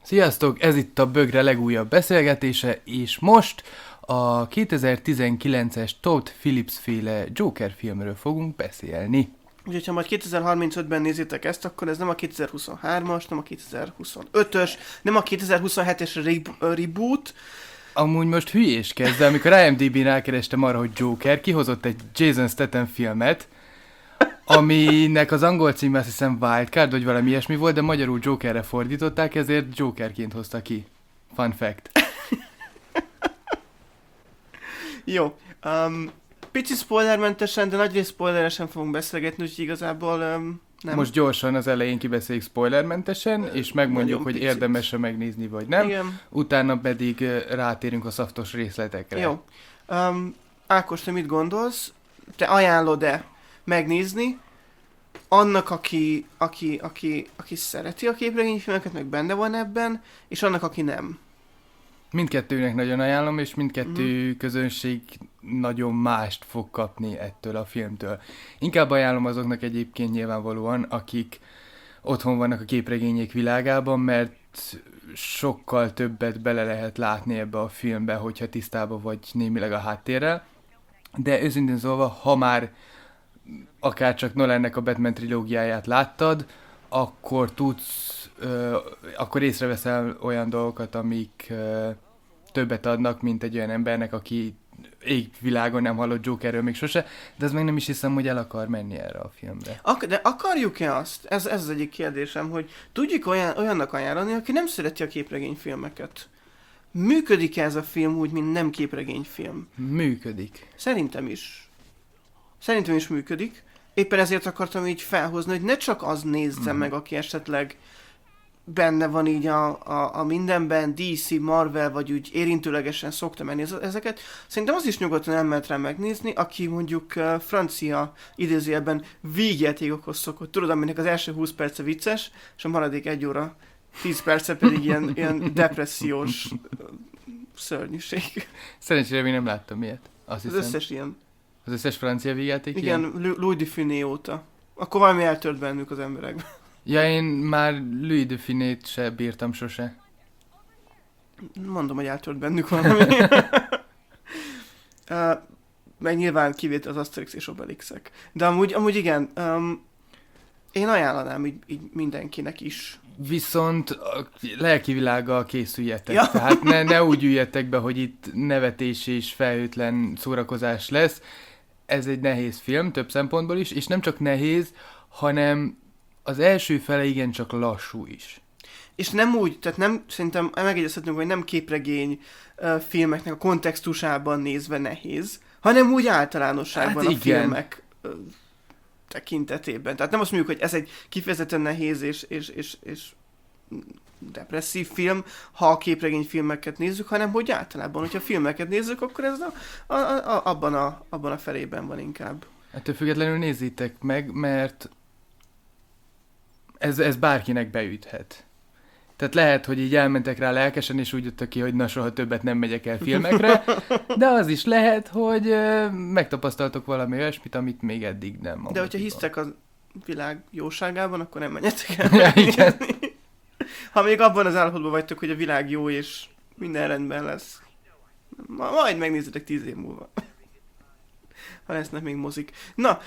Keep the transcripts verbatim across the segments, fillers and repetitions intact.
Sziasztok, ez itt a Bögre legújabb beszélgetése, és most a kétezer-tizenkilences Todd Phillips féle Joker filmről fogunk beszélni. Úgyhogy ha majd kétezer-harmincötben nézitek ezt, akkor ez nem a kétezer-huszonhármas, nem a kétezer-huszonötös, nem a kétezer-huszonhetes re- reboot. Amúgy most hülyéskedsz, de amikor I M D B-n rákerestem arra, hogy Joker, kihozott egy Jason Statham filmet, aminek az angol címe azt hiszem Wildcard, vagy valami ilyesmi volt, de magyarul Jokerre fordították, ezért Jokerként hozta ki. Fun fact. Jó. Um, pici spoilermentesen, de nagyrészt spoileresen fogunk beszélgetni, úgyhogy igazából um, nem. Most gyorsan az elején kibeszéljük spoilermentesen, és megmondjuk, hogy picit. érdemes-e megnézni, vagy nem. Igen. Utána pedig uh, rátérünk a szaftos részletekre. Jó. Um, Ákos, te mit gondolsz? Te ajánlod-e megnézni annak, aki, aki, aki, aki szereti a képregényfilmeket, meg benne van ebben, és annak, aki nem? Mindkettőnek nagyon ajánlom, és mindkettő mm. közönség nagyon mást fog kapni ettől a filmtől. Inkább ajánlom azoknak egyébként nyilvánvalóan, akik otthon vannak a képregények világában, mert sokkal többet bele lehet látni ebbe a filmbe, hogyha tisztában vagy némileg a háttérrel. De őszintén szólva, ha már akár csak Nolannek a Batman trilógiáját láttad, akkor tudsz, ö, akkor észreveszel olyan dolgokat, amik ö, többet adnak, mint egy olyan embernek, aki égvilágon nem hallott Jokerről még sose, de ez meg nem is hiszem, hogy el akar menni erre a filmre. Ak- de akarjuk-e azt? Ez, ez az egyik kérdésem, hogy tudjuk olyan, olyannak ajánlani, aki nem szereti a képregényfilmeket. Működik-e ez a film úgy, mint nem képregényfilm? Működik. Szerintem is. Szerintem is működik. Éppen ezért akartam így felhozni, hogy ne csak az nézze mm. meg, aki esetleg benne van így a, a, a mindenben, dé cé, Marvel, vagy úgy érintőlegesen szokta menni ezeket. Szerintem az is nyugodtan elmehet rá megnézni, aki mondjuk uh, francia idézőjelben vígjátékokhoz szokott. Tudod, aminek az első húsz perce vicces, és a maradék egy óra, tíz perce pedig ilyen, ilyen depressziós uh, szörnyűség. Szerencsére még nem láttam ilyet. Azt Az hiszem. összes ilyen. Az összes francia vígjáték Igen, ilyen? Louis de Funès óta. Akkor valami eltört bennük az emberekben. Ja, én már Louis de Funès-t se bírtam sose. Mondom, hogy eltört bennük valami. uh, meg nyilván kivétel az Asterix és Obelixek. De amúgy, amúgy igen, um, én ajánlanám így, így mindenkinek is. Viszont a lelki világgal készüljetek. Ja. Tehát ne, ne úgy üljetek be, hogy itt nevetés és felhőtlen szórakozás lesz. Ez egy nehéz film, több szempontból is, és nem csak nehéz, hanem az első fele igencsak lassú is. És nem úgy, tehát nem, szerintem megegyezhetünk, hogy nem képregény uh, filmeknek a kontextusában nézve nehéz, hanem úgy általánosságban Hát a igen. filmek uh, tekintetében. Tehát nem azt mondjuk, hogy ez egy kifejezetten nehéz és, és, és, és depresszív film, ha a képregényfilmeket nézzük, hanem hogy általában, hogyha filmeket nézzük, akkor ez a, a, a, abban, a, abban a felében van inkább. Ettől függetlenül nézzétek meg, mert ez, ez bárkinek beüthet. Tehát lehet, hogy így elmentek rá lelkesen, és úgy jöttök ki, hogy na soha többet nem megyek el filmekre, de az is lehet, hogy ö, megtapasztaltok valami olyasmit, amit még eddig nem. De hogyha hisztek a világ jóságában, akkor nem menjetek el. Ja, igen. Ha még abban az állapotban vagytok, hogy a világ jó, és minden rendben lesz. Ma, majd megnézitek tíz év múlva. Ha lesznek még mozik. Na,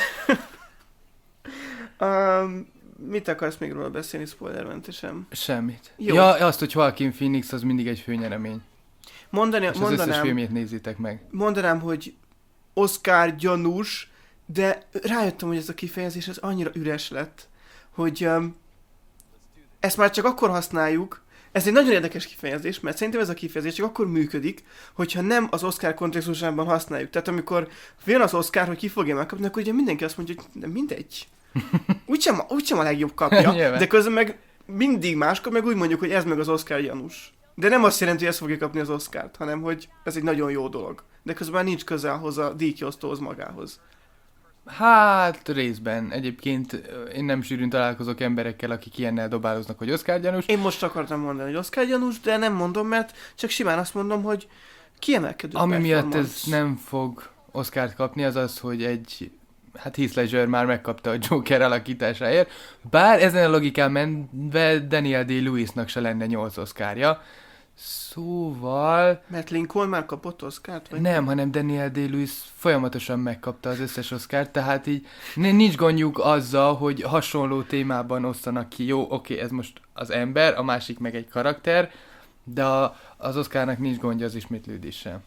um, mit akarsz még róla beszélni spoilermentesen? Semmit. Jó. Ja, azt, hogy Joaquin Phoenix az mindig egy főnyeremény. Mondani, És az összes mondanám, filmjét nézzétek meg. mondanám, hogy Oscar gyanús, de rájöttem, hogy ez a kifejezés ez annyira üres lett, hogy um, ezt már csak akkor használjuk. Ez egy nagyon érdekes kifejezés, mert szerintem ez a kifejezés csak akkor működik, hogyha nem az Oscar kontextusában használjuk. Tehát amikor jön az Oscar, hogy ki fogja megkapni, akkor ugye mindenki azt mondja, hogy nem mindegy. Úgysem, úgysem a legjobb kapja, de közben meg mindig máskor meg úgy mondjuk, hogy ez meg az Oscar gyanús. De nem azt jelenti, hogy ezt fogja kapni az Oscart, hanem hogy ez egy nagyon jó dolog. De közben nincs közel hozzá a díjkiosztóhoz magához. Hát részben. Egyébként én nem sűrűn találkozok emberekkel, akik ilyennel dobáloznak, hogy Oscar gyanús. Én most akartam mondani, hogy Oscar gyanús, de nem mondom, mert csak simán azt mondom, hogy kiemelkedő Ami miatt performance. ez nem fog Oscart kapni, az az, hogy egy hát Heath Ledger már megkapta a Joker alakításáért, bár ezen a logikán menve Daniel Day-Lewisnak se lenne nyolc Oscarja. Szóval... Mert Lincoln már kapott Oscart? Vagy? Nem, hanem Daniel Day-Lewis folyamatosan megkapta az összes Oscart, tehát így nincs gondjuk azzal, hogy hasonló témában osztanak ki. Jó, oké, ez most az ember, a másik meg egy karakter, de a, az Oscarnak nincs gondja az ismétlődéssel.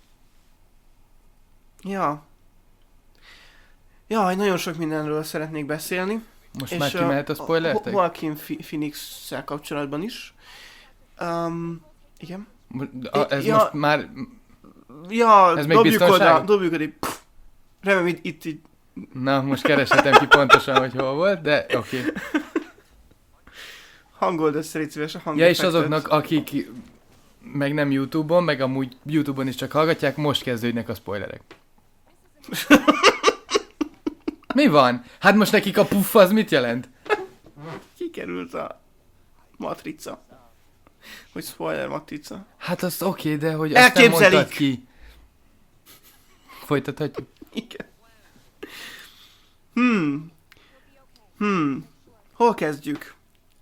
Ja. Jaj, nagyon sok mindenről szeretnék beszélni. Most és már kimehet a spoilertek? Joaquin Phoenix-szel kapcsolatban is. Um, igen. A, ez ja, most már... Ja, ez még biztonság? dobjuk oda, remélem itt, itt így... Na, most kereshetem ki pontosan, hogy hol volt, de oké. Okay. Hangold össze, légy szíves a hangeffektet. Ja, és azoknak, akik meg nem YouTube-on, meg amúgy YouTube-on is csak hallgatják, most kezdődnek a spoilerek. Mi van? Hát most nekik a puff az mit jelent? Kikerült a matrica. Hogy spoiler matrica. Hát az oké, okay, de hogy azt nem mondtad ki. Folytathatjuk? Igen. Hmm. Hmm. Hol kezdjük?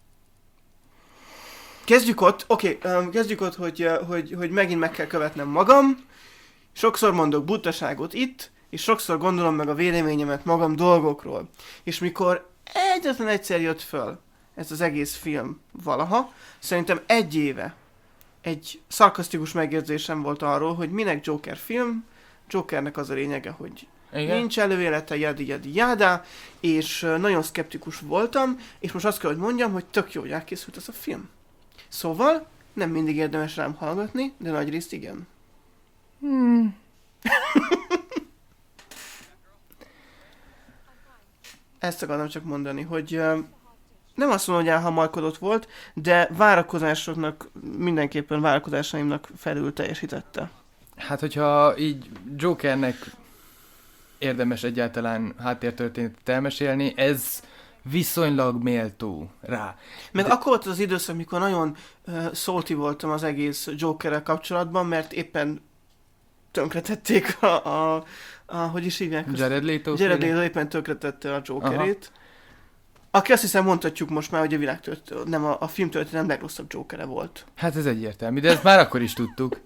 Kezdjük ott, oké, okay, um, kezdjük ott, hogy, uh, hogy, hogy megint meg kell követnem magam. Sokszor mondok butaságot itt, és sokszor gondolom meg a véleményemet magam dolgokról. És mikor egyetlen egyszer jött föl ez az egész film valaha, szerintem egy éve egy szarkasztikus megjegyzésem volt arról, hogy minek Joker film, Jokernek az a lényege, hogy igen? Nincs előélete, jadi, jadi, jádá, és uh, nagyon szkeptikus voltam, és most azt kell, hogy mondjam, hogy tök jó, hogy elkészült ez a film. Szóval nem mindig érdemes rám hallgatni, de nagyrészt igen. Hmm. Ezt akartam csak mondani, hogy uh, nem azt mondom, hogy elhamarkodott volt, de várakozásoknak, mindenképpen várakozásaimnak felül teljesítette. Hát, hogyha így Jokernek érdemes egyáltalán háttértörténetet elmesélni, ez viszonylag méltó rá. Meg de... akkor volt az időszak, amikor nagyon uh, salty voltam az egész Jokerrel kapcsolatban, mert éppen tönkretették a, a, a hogy is hívják? Jared Leto. Jared Leto éppen tönkretette a Jokerét. Aha. Aki azt hiszem mondhatjuk most már, hogy a világ tört, nem a, a film történet nem legrosszabb Jokere volt. Hát ez egyértelmű, de ezt már akkor is tudtuk.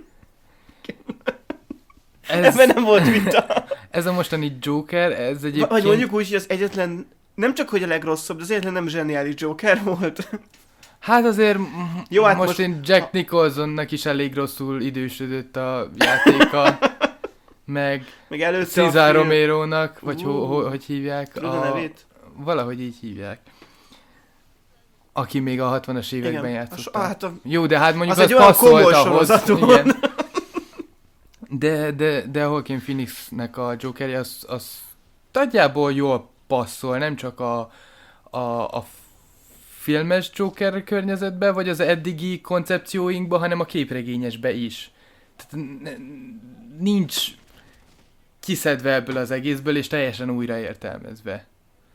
Ez... Ebben nem volt vita. Ez a mostani Joker, ez egyébként... Vagy mondjuk úgy, hogy az egyetlen, nem csak hogy a legrosszabb, de az egyetlen nem zseniális Joker volt. Hát azért jó, hát most, most én Jack Nicholsonnak is elég rosszul idősödött a játéka, meg, meg Cesar Romero-nak, vagy uh, ho, ho, hogy hívják? A nevét? Valahogy így hívják. Aki még a hatvanas években játszott. Hát a... Jó, de hát mondjuk az, az passzolt ahhoz. Igen. De, de, de Joaquin Phoenixnek a Jokerje az, az nagyjából jól passzol, nem csak a, a, a filmes Joker környezetbe, vagy az eddigi koncepcióinkba, hanem a képregényesbe is. Tehát nincs kiszedve ebből az egészből, és teljesen újraértelmezve.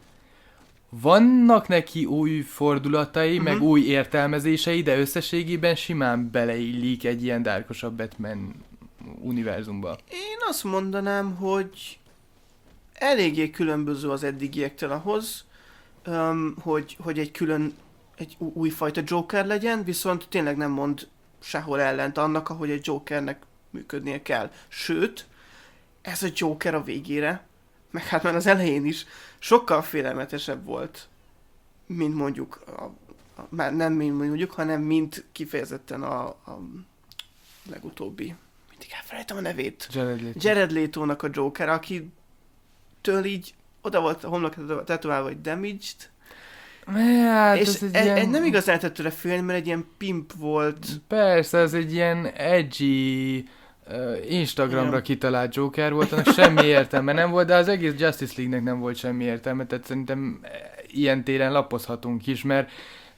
Vannak neki új fordulatai, uh-huh. meg új értelmezései, de összességében simán beleillik egy ilyen dárkosabb Batman univerzumba. Én azt mondanám, hogy eléggé különböző az eddigiektől ahhoz, um, hogy, hogy egy külön, egy újfajta Joker legyen, viszont tényleg nem mond sehol ellent annak, ahogy egy Jokernek működnie kell. Sőt, ez a Joker a végére, meg hát már az elején is, sokkal félelmetesebb volt, mint mondjuk, a, a, már nem mint mondjuk, hanem mint kifejezetten a, a legutóbbi, mindig elfelejtem a nevét. Jared Leto. Jared Leto-nak a Joker, aki től így oda volt a homlok tetoválva, vagy damaged, hát, és egy e, ilyen... nem igazán tett tőle félni, mert egy ilyen pimp volt. Persze, ez egy ilyen edgy, uh, Instagramra igen. kitalált Joker volt, annak semmi értelme nem volt, de az egész Justice League-nek nem volt semmi értelme, tehát szerintem ilyen téren lapozhatunk is, mert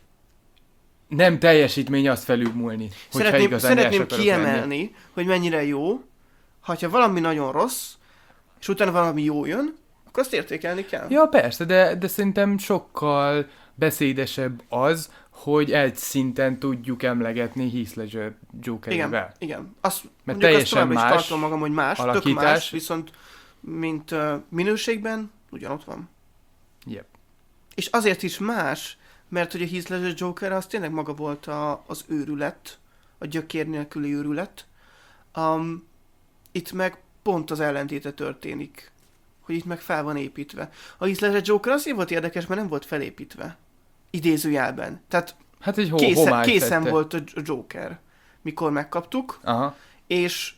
nem teljesítmény azt felülmúlni, hogyha szeretném, igazán Szeretném kiemelni, lenni. Hogy mennyire jó, ha valami nagyon rossz, és utána valami jó jön, akkor azt értékelni kell. Ja, persze, de, de szerintem sokkal beszédesebb az, hogy egy szinten tudjuk emlegetni Heath Ledger Jokerével. Igen, igen. Azt, mert teljesen azt más is tartom magam, hogy más, alakítás. tök más, viszont mint uh, minőségben ugyanott van. Yep. És azért is más, mert hogy a Heath Ledger Joker az tényleg maga volt a, az őrület, a gyökér nélküli őrület. Um, itt meg pont az ellentéte történik, hogy itt meg fel van építve. A Heath Ledger Joker azért volt érdekes, mert nem volt felépítve. Idézőjelben. Tehát hát egy ho- készen, készen tette. volt a Joker, mikor megkaptuk, Aha. és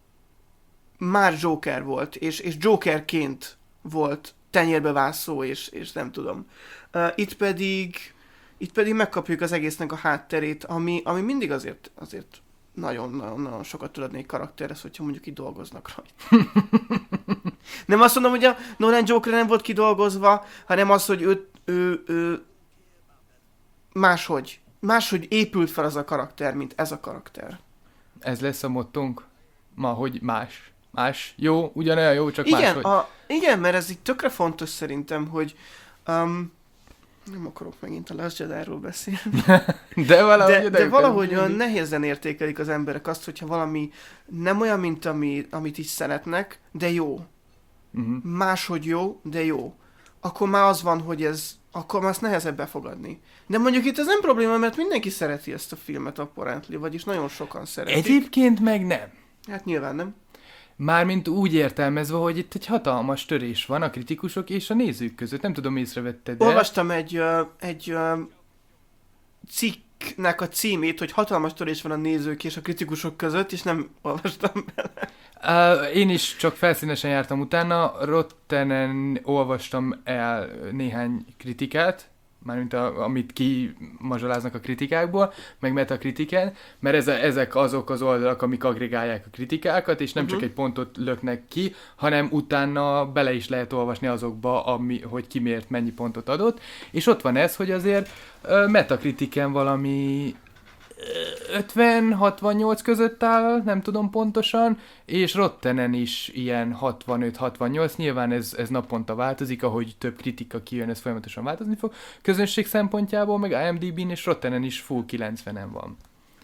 már Joker volt, és, és Jokerként volt tenyérbe vászó, és, és nem tudom. Uh, itt pedig itt pedig megkapjuk az egésznek a hátterét, ami, ami mindig azért, azért nagyon-nagyon sokat tud adni egy karakterhez, hogyha mondjuk így dolgoznak rajta. Nem azt mondom, hogy a Nolan Joker nem volt kidolgozva, hanem az, hogy ő, ő, ő máshogy, máshogy épült fel az a karakter, mint ez a karakter. Ez lesz a mottónk ma, hogy más. Más. Jó, ugyanolyan jó, csak Igen, máshogy. a, igen, mert ez így tökre fontos szerintem, hogy um, nem akarok megint a Last Jedi-ról beszélni. de valahogy, de, de valahogy olyan mindig. nehézen értékelik az emberek azt, hogyha valami nem olyan, mint ami, amit is szeretnek, de jó. Uh-huh. Máshogy jó, de jó. Akkor már az van, hogy ez, akkor már azt nehezebb befogadni. De mondjuk itt ez nem probléma, mert mindenki szereti ezt a filmet apparently, vagyis nagyon sokan szeretik. Egyébként meg nem. Hát nyilván nem. Mármint úgy értelmezve, hogy itt egy hatalmas törés van a kritikusok és a nézők között. Nem tudom, észrevetted, de... Olvastam egy, uh, egy uh, cikknek a címét, hogy hatalmas törés van a nézők és a kritikusok között, és nem olvastam bele. Uh, én is csak felszínesen jártam utána. Rottenen olvastam el néhány kritikát, mármint a, amit kimazsoláznak a kritikákból, meg Metakritiken, mert ez a, ezek azok az oldalak, amik agregálják a kritikákat, és nem uh-huh. csak egy pontot löknek ki, hanem utána bele is lehet olvasni azokba, ami, hogy ki miért mennyi pontot adott, és ott van ez, hogy azért uh, Metakritiken valami ötven hatvannyolc között áll, nem tudom pontosan, és Rottenen is ilyen hatvanöt hatvannyolc, nyilván ez, ez naponta változik, ahogy több kritika kijön, ez folyamatosan változni fog. Közönség szempontjából, meg IMDb-n és Rottenen is full kilencvenen van.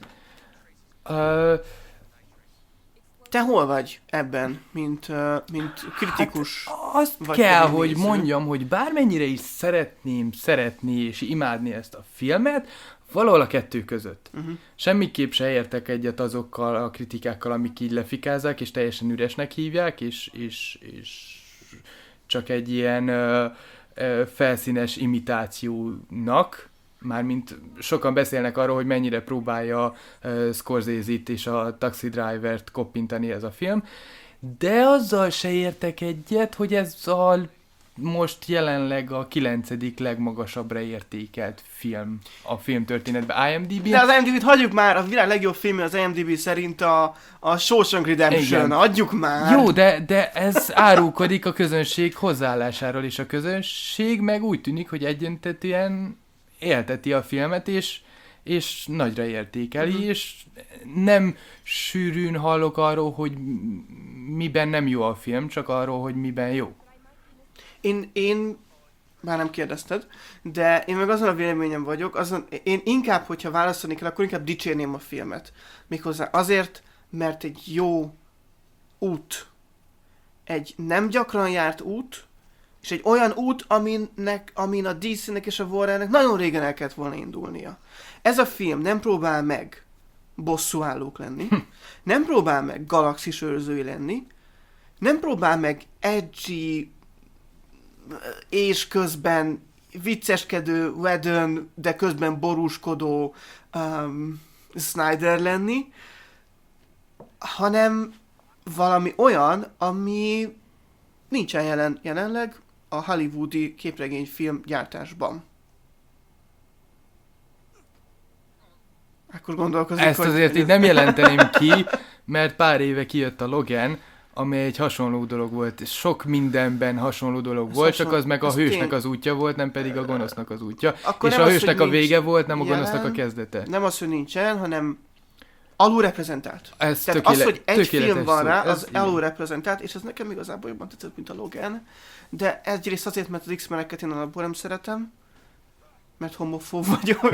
Uh, Te hol vagy ebben, mint, uh, mint kritikus? Hát azt vagy kell, pedig hogy néző? mondjam, hogy bármennyire is szeretném szeretni és imádni ezt a filmet, valahol a kettő között. Uh-huh. Semmiképp se értek egyet azokkal a kritikákkal, amik így lefikázzák, és teljesen üresnek hívják, és, és, és csak egy ilyen ö, ö, felszínes imitációnak, mármint sokan beszélnek arról, hogy mennyire próbálja uh, Scorsese-t és a Taxi Driver-t koppintani ez a film, de azzal se értek egyet, hogy ez a most jelenleg a kilencedik legmagasabbra értékelt film a filmtörténetben IMDb-n. De az IMDb-t hagyjuk már, a világ legjobb filmje az IMDb szerint a, a Shawshank Redemption, Igen. adjuk már! Jó, de, de ez árulkodik a közönség hozzáállásáról, és a közönség meg úgy tűnik, hogy egyöntetűen élteti a filmet, és, és nagyra értékeli, mm-hmm. és nem sűrűn hallok arról, hogy miben nem jó a film, csak arról, hogy miben jó. Én, én, már nem kérdezted, de én meg azon a véleményem vagyok, azon, én inkább, hogyha válaszolni kell, akkor inkább dicsérném a filmet. Méghozzá azért, mert egy jó út, egy nem gyakran járt út, és egy olyan út, aminek, amin a dé cé-nek és a Warnernek nagyon régen el kellett volna indulnia. Ez a film nem próbál meg bosszúállók lenni, nem próbál meg galaxis őrzői lenni, nem próbál meg edgy és közben vicceskedő Whedon, de közben borúskodó um, Snyder lenni, hanem valami olyan, ami nincsen jelen, jelenleg a hollywoodi képregényfilm gyártásban. Akkor gondolkozik, Ezt hogy... azért így nem jelenteném ki, mert pár éve kijött a Logan, ami egy hasonló dolog volt. Sok mindenben hasonló dolog Ez volt, hasonló, csak az meg a hősnek tény... az útja volt, nem pedig a gonosznak az útja. Akkor és nem a az, hősnek hogy a vége nincs volt, nem a jelen, gonosznak a kezdete. Nem az, hogy nincsen, hanem alulreprezentált. Ez Tehát tökéle- az, hogy egy tökéletes film van szó. rá, Ez az igen. alulreprezentált, és ez nekem igazából jobban tetszett, mint a Logan. De egyrészt azért, mert az X-meneket én alapból nem szeretem, mert homofób vagyok.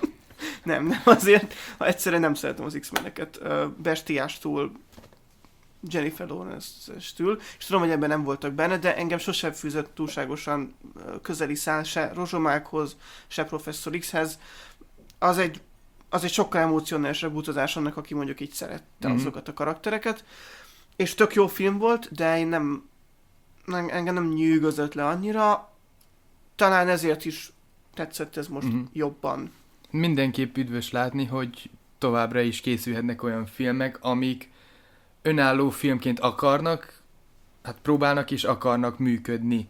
nem, nem azért, ha egyszerűen nem szeretem az X-meneket. Bestiástól Jennifer Lawrence-től, és tudom, hogy ebben nem voltak benne, de engem sosem fűzött túlságosan közeli szál se Rozsomákhoz, se Professzor X-hez. Az egy, az egy sokkal emocionálisabb utazás annak, aki mondjuk így szerette mm-hmm. azokat a karaktereket. És tök jó film volt, de én nem, engem nem nyűgözött le annyira. Talán ezért is tetszett ez most mm-hmm. jobban. Mindenképp üdvös látni, hogy továbbra is készülhetnek olyan filmek, amik önálló filmként akarnak, hát próbálnak és akarnak működni.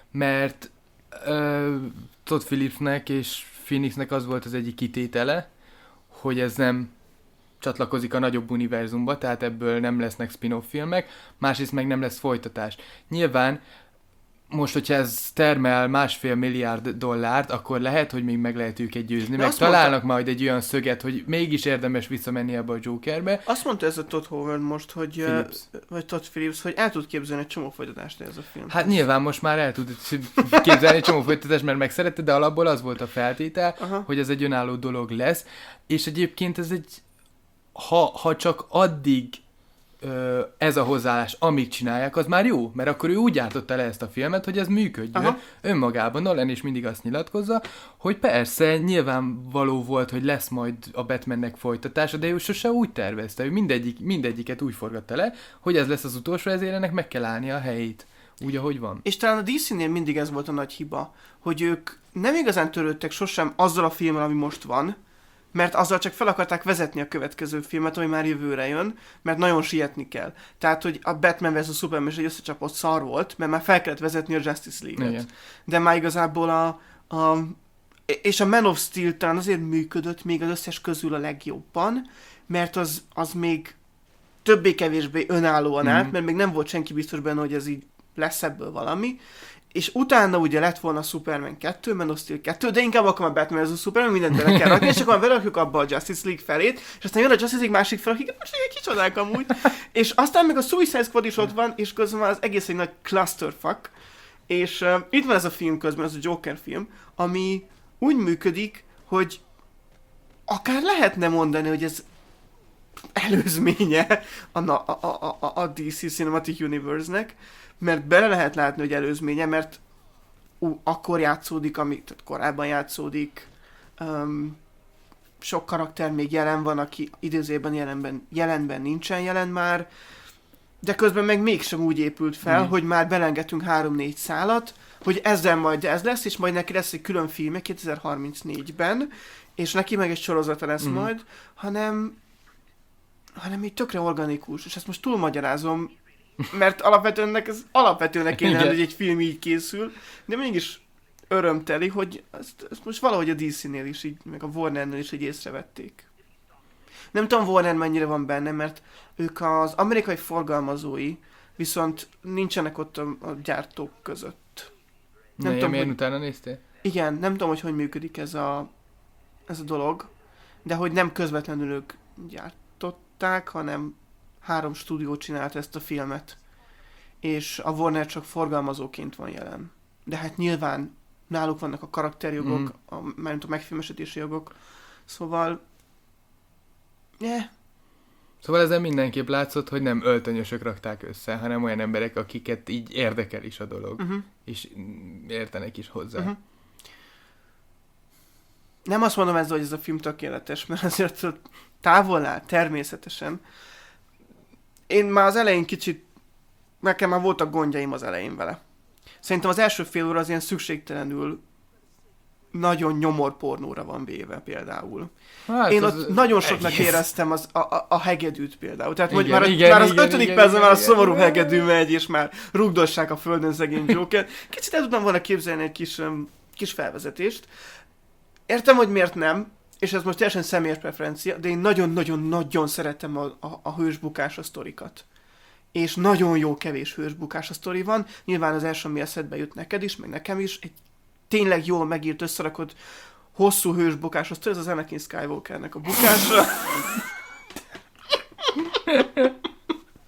Mert uh, Todd Phillipsnek és Phoenixnek az volt az egyik kitétele, hogy ez nem csatlakozik a nagyobb univerzumba, tehát ebből nem lesznek spin-off filmek, másrészt meg nem lesz folytatás. Nyilván most, hogyha ez termel másfél milliárd dollárt, akkor lehet, hogy még meg lehet őket győzni. De meg találnak mondta, majd egy olyan szöget, hogy mégis érdemes visszamenni ebbe a Jokerbe. Azt mondta ez a Todd Howard most, hogy, Phillips. vagy Todd Phillips, hogy el tud képzelni egy csomó folytatást ez a film. Hát nyilván most már el tud képzelni egy csomó folytatást, mert megszerette, de alapból az volt a feltétel, aha. hogy ez egy önálló dolog lesz. És egyébként ez egy, ha, ha csak addig ez a hozzáállás, amit csinálják, az már jó, mert akkor ő úgy gyártotta le ezt a filmet, hogy ez működjön. Aha. Önmagában Nolan is mindig azt nyilatkozza, hogy persze nyilvánvaló volt, hogy lesz majd a Batmannek folytatása, de ő sose úgy tervezte, ő mindegyik, mindegyiket úgy forgatta le, hogy ez lesz az utolsó, ezért ennek meg kell állni a helyét, úgy, ahogy van. És talán a dé cé-nél mindig ez volt a nagy hiba, hogy ők nem igazán törődtek sosem azzal a filmmel, ami most van, mert azzal csak fel akarták vezetni a következő filmet, ami már jövőre jön, mert nagyon sietni kell. Tehát, hogy a Batman versus. Superman is egy összecsapott szar volt, mert már fel kellett vezetni a Justice League-et. Igen. De már igazából a, a... És a Man of Steel talán azért működött még az összes közül a legjobban, mert az, az még többé-kevésbé önállóan mm-hmm. állt, mert még nem volt senki biztos benne, hogy ez így lesz ebből valami. És utána ugye lett volna Superman kettő, Man of Steel kettő, de inkább akkor a Batman versus. Superman, mindent bele kell rakni, és akkor berakjuk abba a Justice League felét, és aztán jön a Justice League másik fel, akik most egy kicsodák amúgy. És aztán még a Suicide Squad is ott van, és közben az egész egy nagy clusterfuck. És uh, itt van ez a film közben, ez a Joker film, ami úgy működik, hogy akár lehetne mondani, hogy ez előzménye a, a, a, a, a dé cé Cinematic Universe-nek, mert bele lehet látni, hogy előzménye, mert ú, akkor játszódik, ami tehát korábban játszódik, um, sok karakter még jelen van, aki idézőben jelenben, jelenben nincsen jelen már, de közben meg mégsem úgy épült fel, mm. hogy már belengetünk három-négy szálat, hogy ezzel majd ez lesz, és majd neki lesz egy külön filmje kétezer-harmincnégyben, és neki meg egy sorozata lesz mm. majd, hanem hanem így tökre organikus, és ezt most túlmagyarázom, mert alapvetően ez alapvetően kéne, hogy egy film így készül, de mégis örömteli, hogy ezt, ezt most valahogy a dé cé-nél is így, meg a Warnernél is így észrevették. Nem tudom, Warner mennyire van benne, mert ők az amerikai forgalmazói, viszont nincsenek ott a, a gyártók között. Nem ne, tudom, milyen hogy... utána néztél? Igen, nem tudom, hogy hogy működik ez a, ez a dolog, de hogy nem közvetlenül ők gyártották, hanem három stúdió csinált ezt a filmet, és a Warner csak forgalmazóként van jelen. De hát nyilván náluk vannak a karakterjogok, mm. a, mármint a megfilmesedési jogok, szóval yeah. Szóval ezen mindenképp látszott, hogy nem öltönyösök rakták össze, hanem olyan emberek, akiket így érdekel is a dolog, uh-huh. és értenek is hozzá. Uh-huh. Nem azt mondom ezzel, hogy ez a film tökéletes, mert azért távol áll, természetesen. Én már az elején kicsit, nekem már voltak gondjaim az elején vele. Szerintem az első fél óra az ilyen szükségtelenül nagyon nyomorpornóra van véve például. Hát én ott nagyon soknak egész. éreztem az, a, a, a hegedűt például. Tehát igen, már, igen, már az igen, ötödik percben már a szomorú igen, hegedű megy, és már rugdossák a földön szegény Joker. Kicsit el tudnám volna képzelni egy kis, um, kis felvezetést. Értem, hogy miért nem, és ez most teljesen személyes preferencia, de én nagyon-nagyon-nagyon szeretem a, a, a hősbukás a sztorikat. És nagyon jó kevés hősbukás a sztori van. Nyilván az első, ami eszedbe jut neked is, meg nekem is, egy tényleg jól megírt, összerakott hosszú hősbukás a sztori, ez az Anakin Skywalkernek a bukása.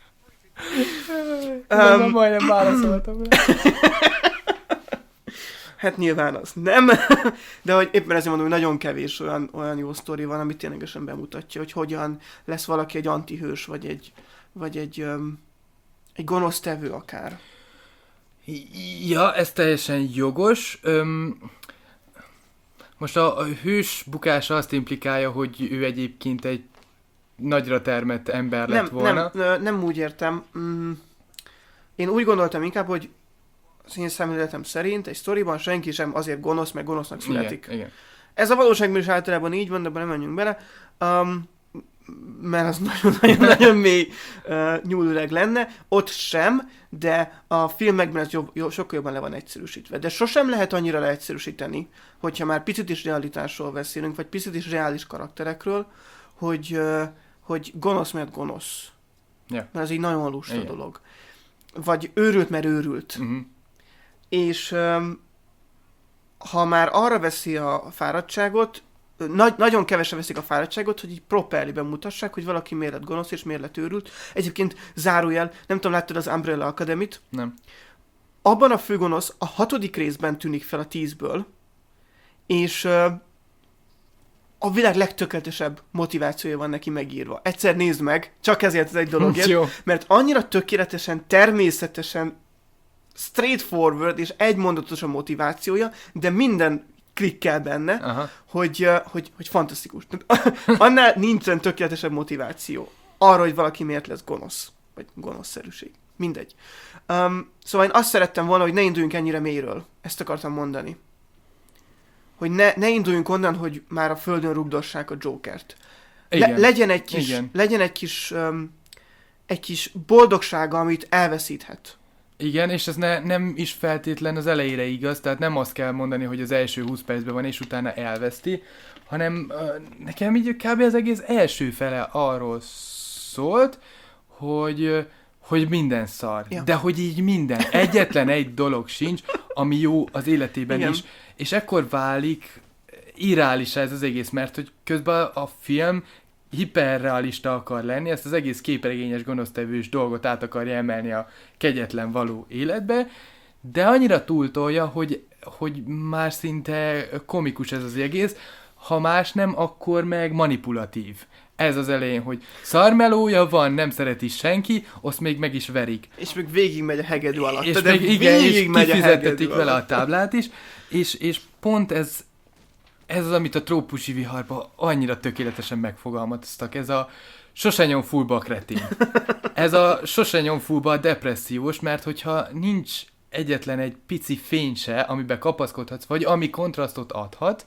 um, majdnem válaszoltam. Hát nyilván az nem, de hogy éppen ezért mondom, hogy nagyon kevés olyan, olyan jó sztori van, ami ténylegesen bemutatja, hogy hogyan lesz valaki egy antihős, vagy egy, vagy egy, um, egy gonosztevő akár. Ja, ez teljesen jogos. Öm, most a, a hős bukása azt implikálja, hogy ő egyébként egy nagyra termett ember lett nem, volna. Nem, nem úgy értem. Mm, én úgy gondoltam inkább, hogy az én szemléletem szerint egy sztoriban senki sem azért gonosz, meg gonosznak születik. Igen, igen. Ez a valóságban is általában így van, de abban nem menjünk bele, um, mert az nagyon-nagyon mély uh, nyúlüreg lenne. Ott sem, de a filmekben ez jobb, jobb, sokkal jobban le van egyszerűsítve. De sosem lehet annyira leegyszerűsíteni, hogyha már picit is realitásról beszélünk, vagy picit is reális karakterekről, hogy, uh, hogy gonosz, mert gonosz. Yeah. Mert ez így nagyon lusta Igen. dolog. Vagy őrült, mert őrült. Uh-huh. És um, ha már arra veszi a fáradtságot, nagy, nagyon kevesen veszik a fáradtságot, hogy így properliben mutassák, hogy valaki miért lett gonosz és miért lett őrült. Egyébként zárójel, nem tudom, láttad az Umbrella Academy-t? Nem. Abban a főgonosz a hatodik részben tűnik fel a tízből, és uh, a világ legtökéletesebb motivációja van neki megírva. Egyszer nézd meg, csak ezért ez egy dologért, mert annyira tökéletesen, természetesen straightforward és egymondatos a motivációja, de minden klikkel benne, Aha. hogy, uh, hogy, hogy fantasztikus. Annál nincsen tökéletesebb motiváció arra, hogy valaki miért lesz gonosz, vagy gonoszszerűség. Mindegy. Um, szóval én azt szerettem volna, hogy ne induljunk ennyire mélyről. Ezt akartam mondani. Hogy ne, ne induljunk onnan, hogy már a földön rugdossák a Jokert. Le, legyen egy kis, Igen. legyen egy kis, um, egy kis boldogsága, amit elveszíthet. Igen, és ez ne, nem is feltétlen az elejére igaz, tehát nem azt kell mondani, hogy az első húsz percben van, és utána elveszti, hanem uh, nekem így kb. Az egész első fele arról szólt, hogy, uh, hogy minden szar, ja. De hogy így minden. Egyetlen egy dolog sincs, ami jó az életében Igen. is, és ekkor válik irreálisá ez az egész, mert hogy közben a film hiperrealista akar lenni, ezt az egész képregényes, gonosztevős dolgot át akarja emelni a kegyetlen való életbe, de annyira túltolja, hogy, hogy már szinte komikus ez az egész, ha más nem, akkor meg manipulatív. Ez az elején, hogy szarmelója van, nem szereti senki, azt még meg is verik. És még végig megy a hegedű alatt. És de még igen, és kifizetetik vele alatt. a táblát is, és, és pont ez Ez az, amit a trópusi viharban annyira tökéletesen megfogalmaztak. Ez a sose nyom fullba a kretén. Ez a sose nyom fullba a depressziós, mert hogyha nincs egyetlen egy pici fény se, amiben kapaszkodhatsz, vagy ami kontrasztot adhat,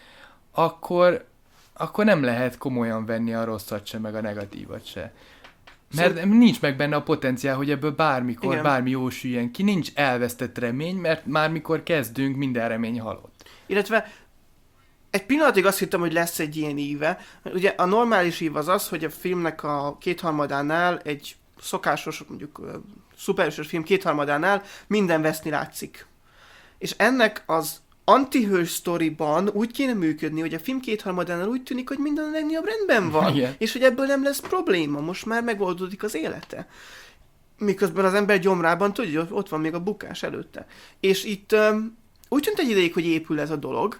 akkor, akkor nem lehet komolyan venni a rosszat se, meg a negatívat se. Mert szóval nincs meg benne a potenciál, hogy ebből bármikor, Igen. bármi jó süljen ki. Nincs elvesztett remény, mert már mikor kezdünk, minden remény halott. Illetve egy pillanatig azt hittem, hogy lesz egy ilyen íve. Ugye a normális ív az az, hogy a filmnek a kétharmadánál, egy szokásos, mondjuk uh, szuperhősös film kétharmadánál minden veszni látszik. És ennek az antihős sztoriban úgy kéne működni, hogy a film kétharmadánál úgy tűnik, hogy minden a legnagyobb rendben van. Igen. És hogy ebből nem lesz probléma, most már megoldódik az élete. Miközben az ember gyomrában tudja, hogy ott van még a bukás előtte. És itt um, úgy tűnt egy ideig, hogy épül ez a dolog,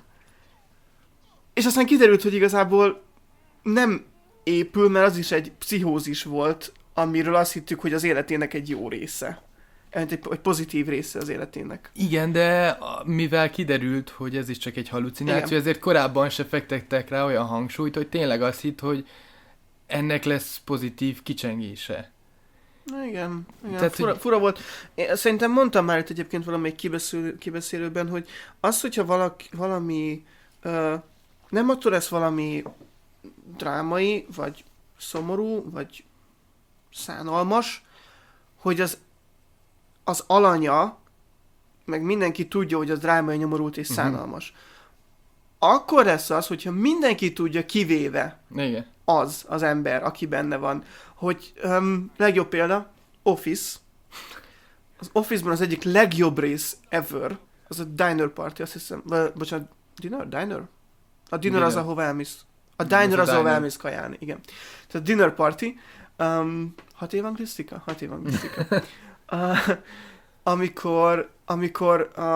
és aztán kiderült, hogy igazából nem épül, mert az is egy pszichózis volt, amiről azt hittük, hogy az életének egy jó része. Egy, egy pozitív része az életének. Igen, de mivel kiderült, hogy ez is csak egy halucináció, Igen. ezért korábban se fektettek rá olyan hangsúlyt, hogy tényleg azt hitt, hogy ennek lesz pozitív kicsengése. Na igen, igen. Tehát, fura, hogy... fura volt. Én szerintem mondtam már itt egyébként valamelyik kibeszélő, kibeszélőben, hogy az, hogyha valaki, valami... Uh, nem attól lesz valami drámai, vagy szomorú, vagy szánalmas, hogy az, az alanya, meg mindenki tudja, hogy az drámai, nyomorult és szánalmas. Uh-huh. Akkor lesz az, hogyha mindenki tudja, kivéve Igen. az, az ember, aki benne van, hogy um, legjobb példa, Office. Az Office-ban az egyik legjobb rész ever, az a Diner Party, azt hiszem, vagy, bocsánat, Dinner? Diner? A dinner, dinner az, ahova elmész. A diner az, az ahova elmész kajálni, igen. Tehát dinner party. Um, hat év anglisztika? Hat év anglisztika. uh, amikor, amikor um,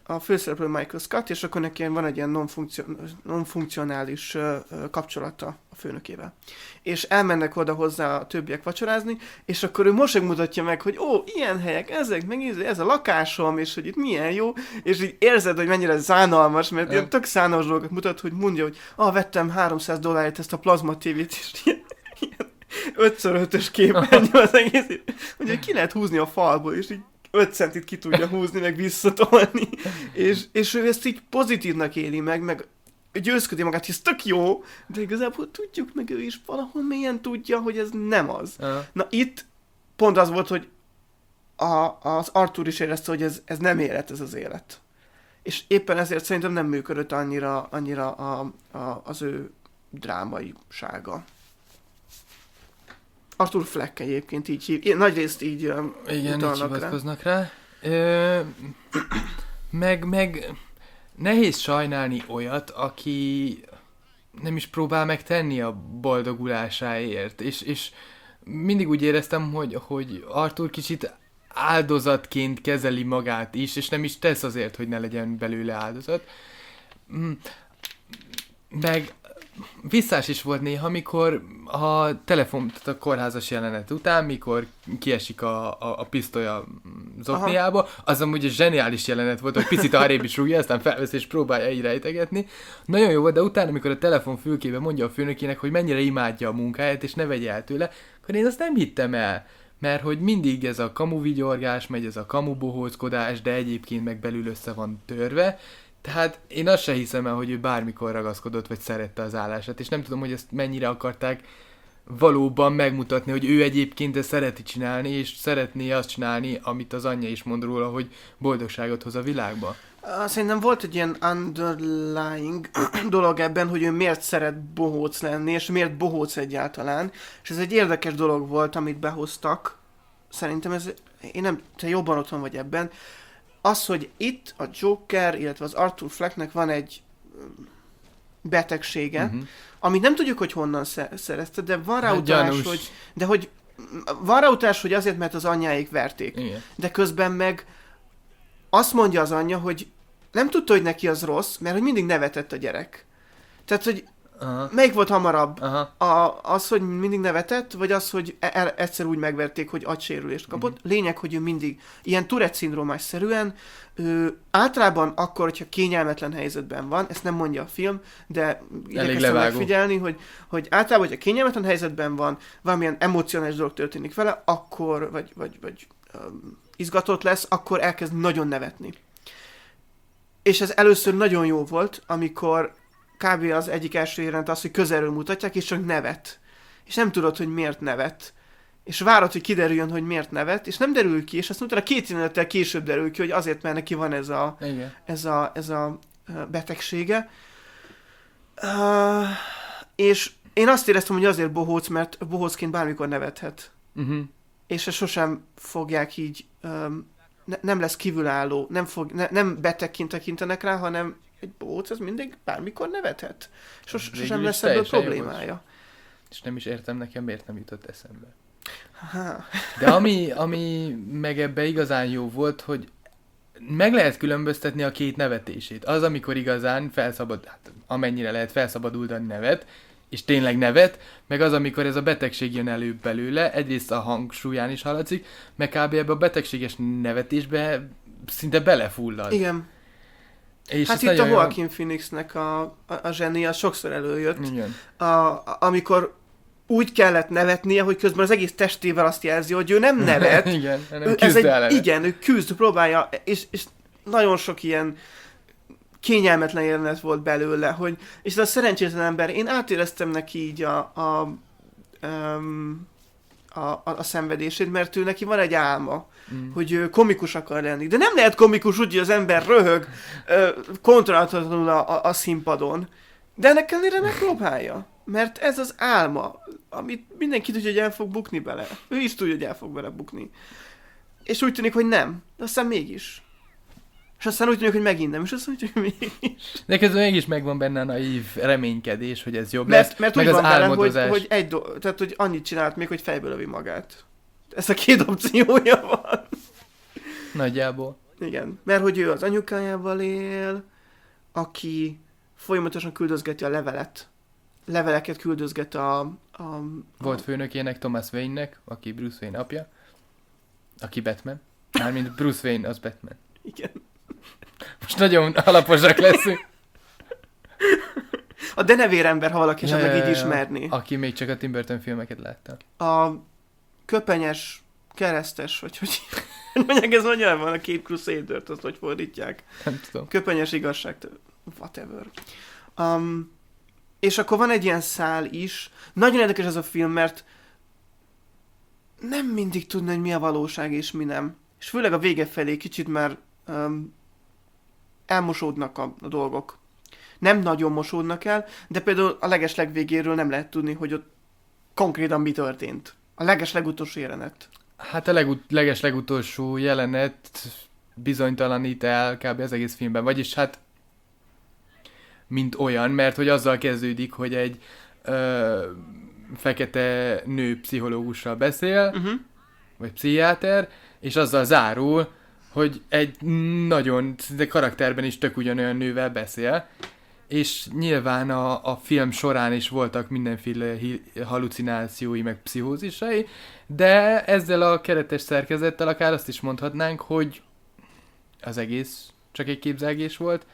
a főszereplő Michael Scott, és akkor neki van egy ilyen non-funkcio- non-funkcionális uh, kapcsolata a főnökével. És elmennek oda hozzá a többiek vacsorázni, és akkor ő most mutatja meg, hogy ó, ilyen helyek, ezek, meg ez a lakásom, és hogy itt milyen jó, és így érzed, hogy mennyire szánalmas, mert ilyen tök szánalmas dolgokat mutat, hogy mondja, hogy ah, vettem háromszáz dollárért ezt a plazma tévét, és ilyen, ilyen ötször ötös képernyő az egész, hogy ki lehet húzni a falból, és így öt centit ki tudja húzni, meg visszatolni, és, és ő ezt így pozitívnak éli meg, meg győzködi magát, hisz tök jó, de igazából tudjuk, meg ő is valahol mélyen tudja, hogy ez nem az. Uh-huh. Na itt pont az volt, hogy a, az Arthur is érezte, hogy ez, ez nem élet, ez az élet. És éppen ezért szerintem nem működött annyira, annyira a, a, az ő drámaisága. Arthur Fleck egyébként így hív, nagyrészt így um, igen, így hivatkoznak rá. rá. Ö, meg, meg nehéz sajnálni olyat, aki nem is próbál megtenni a boldogulásáért, és, és mindig úgy éreztem, hogy, hogy Arthur kicsit áldozatként kezeli magát is, és nem is tesz azért, hogy ne legyen belőle áldozat. Meg visszás is volt néha, amikor a telefon, tehát a kórházas jelenet után, mikor kiesik a, a, a pisztoly a zokniába, az amúgy egy zseniális jelenet volt, hogy picit arrébb is rúgja, aztán felvesz és próbálja így rejtegetni. Nagyon jó volt, de utána, amikor a telefon fülkébe mondja a főnökének, hogy mennyire imádja a munkáját, és ne vegye el tőle, akkor én azt nem hittem el. Mert hogy mindig ez a kamu vigyorgás, megy ez a kamu bohóckodás, de egyébként meg belül össze van törve. Tehát én azt se hiszem el, hogy ő bármikor ragaszkodott, vagy szerette az állását, és nem tudom, hogy ezt mennyire akarták valóban megmutatni, hogy ő egyébként ezt szereti csinálni, és szeretné azt csinálni, amit az anyja is mond róla, hogy boldogságot hoz a világba. Szerintem volt egy ilyen underlying dolog ebben, hogy ő miért szeret bohóc lenni, és miért bohóc egyáltalán, és ez egy érdekes dolog volt, amit behoztak. Szerintem ez, én nem, te jobban otthon vagy ebben, az, hogy itt a Joker, illetve az Arthur Flecknek van egy betegsége, uh-huh. amit nem tudjuk, hogy honnan szerezte, de van rá hát utalás, hogy, de hogy van rá utalás, hogy azért, mert az anyjáik verték. Igen. De közben meg azt mondja az anyja, hogy nem tudta, hogy neki az rossz, mert hogy mindig nevetett a gyerek. Tehát, hogy aha. melyik volt hamarabb? A, az, hogy mindig nevetett, vagy az, hogy e- egyszer úgy megverték, hogy agysérülést kapott? Uh-huh. Lényeg, hogy ő mindig ilyen Tourette-szindrómás-szerűen, ő, általában akkor, hogyha kényelmetlen helyzetben van, ezt nem mondja a film, de igyekeztem megfigyelni, hogy, hogy általában, hogyha kényelmetlen helyzetben van, valamilyen emocionális dolog történik vele, akkor, vagy, vagy, vagy um, izgatott lesz, akkor elkezd nagyon nevetni. És ez először nagyon jó volt, amikor kb. Az egyik első jelenet az, hogy közelről mutatják, és csak nevet. És nem tudod, hogy miért nevet. És várod, hogy kiderüljön, hogy miért nevet, és nem derül ki, és azt mondta, a két jelenettel később derül ki, hogy azért, mert neki van ez a, ez a, ez a betegsége. Uh, és én azt éreztem, hogy azért bohóc, mert bohócként bármikor nevethet. Uh-huh. És ezt sosem fogják így, um, ne, nem lesz kívülálló, nem, fog, ne, nem betegként tekintenek rá, hanem egy bohóc, ez mindig bármikor nevethet. Sos, sosem lesz ebből problémája. Jogos. És nem is értem nekem, miért nem jutott eszembe. Ha. De ami, ami meg ebbe igazán jó volt, hogy meg lehet különböztetni a két nevetését. Az, amikor igazán felszabad, hát amennyire lehet felszabadulni nevet, és tényleg nevet, meg az, amikor ez a betegség jön elő belőle, egyrészt a hangsúlyán is hallatszik, meg kb. Ebbe a betegséges nevetésbe szinte belefullad. Igen. És hát itt a Joaquin jön... Phoenixnek a, a, a zseni, az sokszor előjött. Igen. A, a, amikor úgy kellett nevetnie, hogy közben az egész testével azt jelzi, hogy ő nem nevet. Igen, hanem küzd ellene. Igen, ő küzd, próbálja, és, és nagyon sok ilyen kényelmetlen jelenet volt belőle, hogy, és ez a szerencsétlen ember, én átéreztem neki így a, a, um, a, a, a szenvedését, mert ő neki van egy álma, mm. hogy ő komikus akar lenni. De nem lehet komikus úgy, hogy az ember röhög kontrollatlanul a, a, a színpadon. De ennek ellenére megpróbálja. Mert ez az álma, amit mindenki tudja, hogy el fog bukni bele. Ő is tudja, hogy el fog bele bukni. És úgy tűnik, hogy nem. De aztán mégis. És aztán úgy tűnik, hogy megint nem. És aztán úgy tűnik, hogy mégis. De közben mégis megvan benne a naív reménykedés, hogy ez jobb mert, lesz. Mert meg úgy az van álmodozás. Bele, hogy, hogy, egy do- tehát, hogy annyit csinált még, hogy fejből lövi magát. Ez a két opciója van. Nagyjából. Igen, mert hogy ő az anyukájával él, aki folyamatosan küldözgeti a levelet. Leveleket küldözget a... a, a... Volt főnökének, Thomas Wayne-nek, aki Bruce Wayne apja, aki Batman. Mármint Bruce Wayne, az Batman. Igen. Most nagyon alaposak leszünk. A denevérember, ha valaki esetleg Ja, ja, így ja. ismerné. Aki még csak a Tim Burton filmeket látta. A köpenyes, keresztes, vagy hogy mondják, ez magyar van, a két Crusader-t, azt hogy fordítják. Nem tudom. Köpenyes igazság, whatever. Um, és akkor van egy ilyen szál is. Nagyon érdekes ez a film, mert nem mindig tudni, hogy mi a valóság és mi nem. És főleg a vége felé kicsit már um, elmosódnak a, a dolgok. Nem nagyon mosódnak el, de például a legesleg végéről nem lehet tudni, hogy ott konkrétan mi történt. A legesleg utolsó jelenet. Hát a legut- leges legutolsó jelenet bizonytalanít el kb. Az egész filmben. Vagyis hát mint olyan, mert hogy azzal kezdődik, hogy egy ö, fekete nő pszichológussal beszél, Uh-huh. vagy pszichiáter, és azzal zárul, hogy egy nagyon, de karakterben is tök ugyanolyan nővel beszél, és nyilván a, a film során is voltak mindenféle hi- halucinációi, meg pszichózisai, de ezzel a keretes szerkezettel akár azt is mondhatnánk, hogy az egész csak egy képzelgés volt.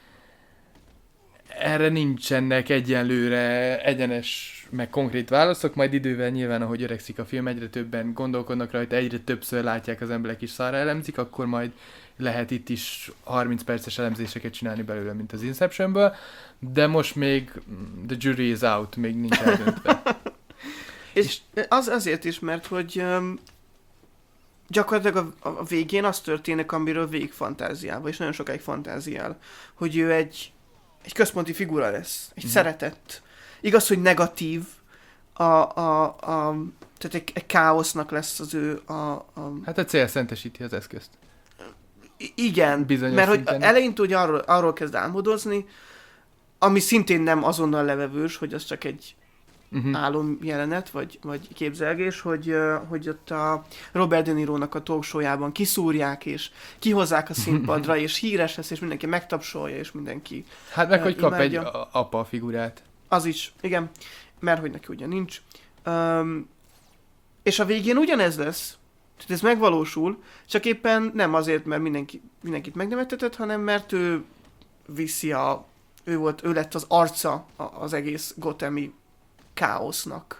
Erre nincsenek egyenlőre egyenes, meg konkrét válaszok, majd idővel nyilván, ahogy öregszik a film, egyre többen gondolkodnak rajta, egyre többször látják az emberek is, szarra elemzik, akkor majd lehet itt is harminc perces elemzéseket csinálni belőle, mint az Inceptionből, de most még the jury is out, még nincs eldöntve. És az azért is, mert hogy um, gyakorlatilag a, a végén az történik, amiről végig fantáziál, és nagyon sokáig fantáziál, hogy ő egy, egy központi figura lesz, egy Mhm. szeretett. Igaz, hogy negatív, a, a, a, tehát egy, egy káosznak lesz az ő a, a Hát a cél szentesíti az eszközt. I- igen, Bizonyos mert hogy szinten. eleinte ugye arról, arról kezd álmodozni, ami szintén nem azonnal levevős, hogy az csak egy Uh-huh. álom jelenet, vagy, vagy képzelgés, hogy, ö, hogy ott a Robert De Niro-nak a talkshow-jában kiszúrják, és kihozzák a színpadra, és híres lesz, és mindenki megtapsolja, és mindenki... Hát meg, Ö, hogy kap egy imádja. a- apa figurát. Az is, igen, mert hogy neki ugye nincs. Um, és a végén ugyanez lesz. Tehát ez megvalósul, csak éppen nem azért, mert mindenki, mindenkit megnevetetett, hanem mert ő viszi a... Ő, volt, ő lett az arca a- az egész Gotham-i káosznak.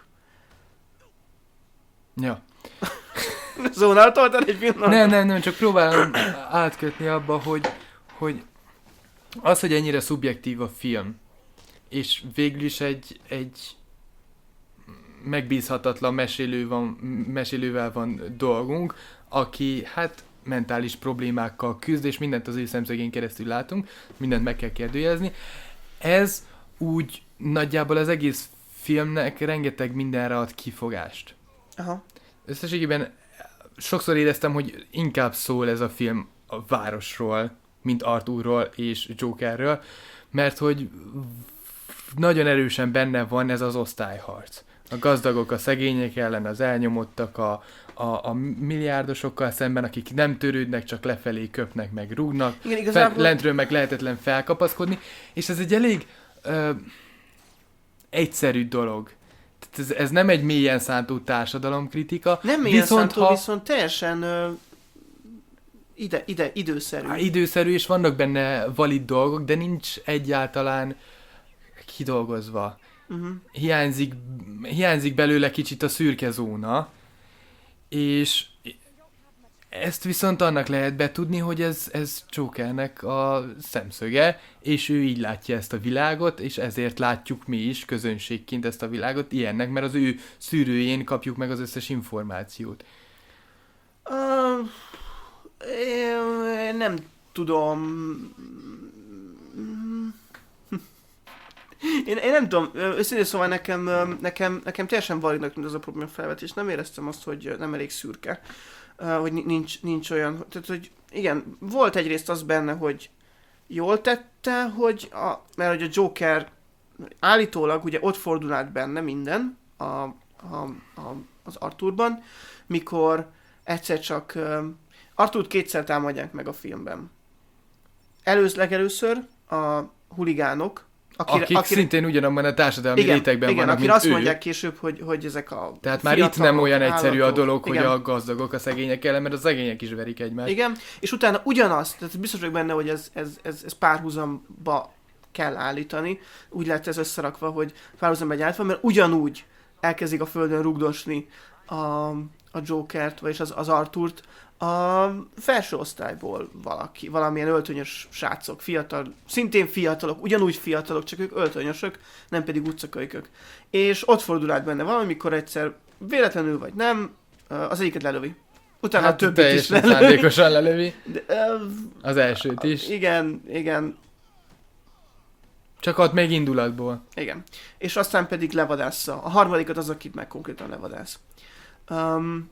Ja. Szóval toltad egy pillanat? Nem, nem, nem, csak próbálom átkötni abba, hogy, hogy az, hogy ennyire szubjektív a film, és végül is egy, egy megbízhatatlan mesélő van, mesélővel van dolgunk, aki hát mentális problémákkal küzd, és mindent az ő szemszögén keresztül látunk, mindent meg kell kérdőjelezni. Ez úgy nagyjából az egész filmnek rengeteg mindenre ad kifogást. Aha. Összességében sokszor éreztem, hogy inkább szól ez a film a városról, mint Arthurról és Jokerről, mert hogy nagyon erősen benne van ez az osztályharc. A gazdagok a szegények ellen, az elnyomottak a, a, a milliárdosokkal szemben, akik nem törődnek, csak lefelé köpnek, meg rúgnak, Igen, Fe, igazából... lentről meg lehetetlen felkapaszkodni, és ez egy elég ö, egyszerű dolog. Tehát ez, ez nem egy mélyen szántó társadalomkritika. Nem ilyen viszont szántó, ha viszont teljesen ö, ide, ide, időszerű. á, időszerű, és vannak benne valid dolgok, de nincs egyáltalán kidolgozva. Uh-huh. Hiányzik, hiányzik belőle kicsit a szürke zóna, és ezt viszont annak lehet betudni, hogy ez, ez Jokernek a szemszöge, és ő így látja ezt a világot, és ezért látjuk mi is közönségként ezt a világot ilyennek, mert az ő szűrőjén kapjuk meg az összes információt. Uh, én nem tudom. Én, én nem tudom, őszintén szóval nekem, nekem, nekem teljesen validnak tűnt ez a probléma felvetés. Nem éreztem azt, hogy nem elég szürke, hogy nincs, nincs olyan. Tehát, hogy igen, volt egyrészt az benne, hogy jól tette, hogy a, mert hogy a Joker állítólag ugye ott fordul át benne minden a, a, a, az Arthurban, mikor egyszer csak Arthurt kétszer támadják meg a filmben. Elősz, legelőször a huligánok, akire, akik akire, szintén ugyanabban a társadalmi igen, rétegben igen, vannak, akire mint azt ő. mondják később, hogy, hogy ezek a Tehát már itt nem olyan egyszerű állatok. a dolog, Igen. hogy a gazdagok a szegények ellen, mert a szegények is verik egymást. Igen, és utána ugyanaz, tehát biztos vagyok benne, hogy ez, ez, ez, ez párhuzamba kell állítani. Úgy lett ez összerakva, hogy párhuzamba egy állítva, mert ugyanúgy elkezdik a földön rugdosni a, a Jokert, vagyis az, az Arthurt, a felső osztályból valaki, valamilyen öltönyös srácok, fiatal, szintén fiatalok, ugyanúgy fiatalok, csak ők öltönyösök, nem pedig utcakölykök. És ott fordul át benne valamikor egyszer, véletlenül vagy nem, az egyiket lelövi. Utána hát a többit is lelövi. Szándékosan lelövi. De, uh, az elsőt is. Igen, igen. Csak ott még indulatból. Igen. És aztán pedig levadásza. A harmadikat az, akit meg konkrétan levadász. Um,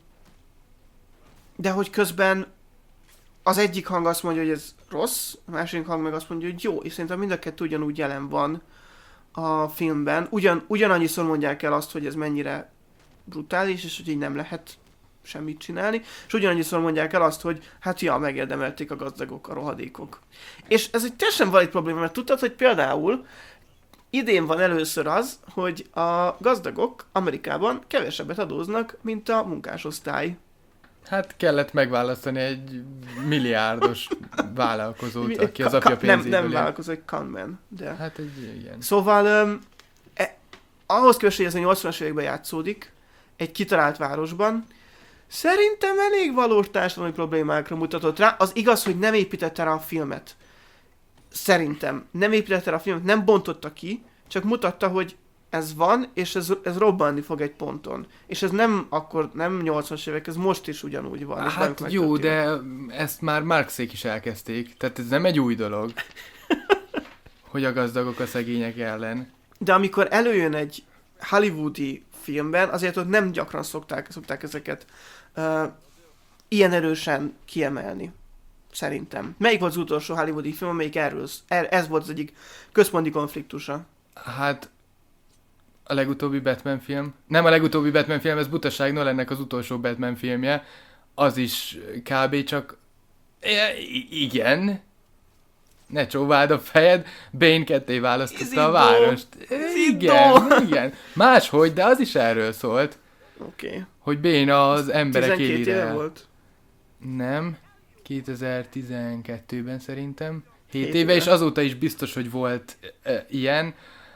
de hogy közben az egyik hang azt mondja, hogy ez rossz, a másik hang meg azt mondja, hogy jó, és szerintem mind a kettő ugyanúgy jelen van a filmben. Ugyan, ugyanannyiszor mondják el azt, hogy ez mennyire brutális, és hogy így nem lehet semmit csinálni, és ugyanannyiszor mondják el azt, hogy hát ja, megérdemelték a gazdagok, a rohadékok. És ez egy teljesen valid probléma, mert tudtad, hogy például idén van először az, hogy a gazdagok Amerikában kevesebbet adóznak, mint a munkásosztály. Hát kellett megválasztani egy milliárdos vállalkozót, aki az apja pénzéből. Nem, nem vállalkozó, egy conman, de... Hát egy igen. Szóval um, e, ahhoz képest, hogy ez a nyolcvanas években játszódik, egy kitalált városban, szerintem elég valós társadalmi problémákra mutatott rá. Az igaz, hogy nem építette rá a filmet. Szerintem nem építette rá a filmet, nem bontotta ki, csak mutatta, hogy ez van, és ez, ez robbanni fog egy ponton. És ez nem akkor, nem nyolcvanas évek, ez most is ugyanúgy van. Hát jó, de ezt már Marxék is elkezdték, tehát ez nem egy új dolog, hogy a gazdagok a szegények ellen. De amikor előjön egy hollywoodi filmben, azért ott nem gyakran szokták, szokták ezeket uh, ilyen erősen kiemelni. Szerintem. Melyik volt az utolsó hollywoodi film, amelyik erről, er, ez volt az egyik központi konfliktusa? Hát a legutóbbi Batman film. Nem a legutóbbi Batman film, ez butaság, Nolannek az utolsó Batman filmje. Az is kb. Csak... I- igen. Ne csóváld a fejed. Bane ketté választotta Zindó. A várost. Igen, igen. Máshogy, de az is erről szólt. Oké. Okay. Hogy Bane az emberek élére. tizenkét éve volt? Nem. kétezer-tizenkettőben szerintem. hét éve, és azóta is biztos, hogy volt uh, ilyen.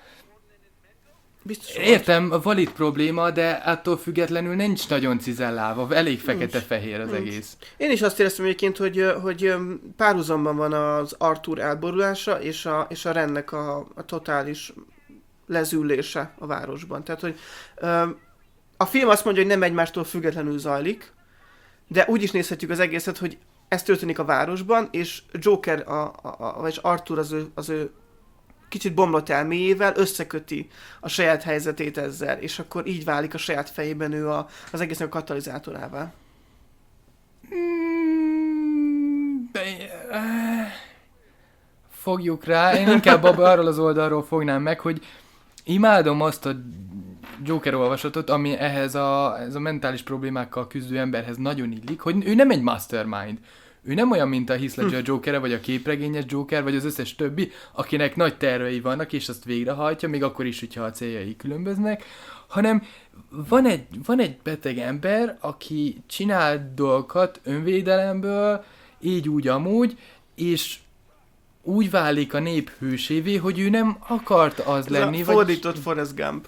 Biztos Értem, volt. Valid probléma, de attól függetlenül nincs nagyon cizellálva, elég fekete-fehér az nincs. Egész. Én is azt éreztem egyébként, hogy, hogy párhuzamban van az Arthur elborulása és a, és a Rennek a, a totális lezűlése a városban. Tehát, hogy a film azt mondja, hogy nem egymástól függetlenül zajlik, de úgy is nézhetjük az egészet, hogy ez történik a városban, és Joker, a, a, a, vagy Arthur az ő, az ő kicsit bomlott elméjével összeköti a saját helyzetét ezzel, és akkor így válik a saját fejében ő a, az egésznek a katalizátorává. Mm, fogjuk rá. Én inkább arról az oldalról fognám meg, hogy imádom azt a Joker olvasatot, ami ehhez a, ez a mentális problémákkal küzdő emberhez nagyon illik, hogy ő nem egy mastermind. Ő nem olyan, mint a Heath Ledger Jokere, vagy a képregényes Joker, vagy az összes többi, akinek nagy tervei vannak, és azt végrehajtja, még akkor is, hogyha a céljai különböznek, hanem van egy, van egy beteg ember, aki csinál dolgokat önvédelemből, így úgy amúgy, és úgy válik a nép hősévé, hogy ő nem akart az Ez lenni. A fordított vagy... Forrest Gump.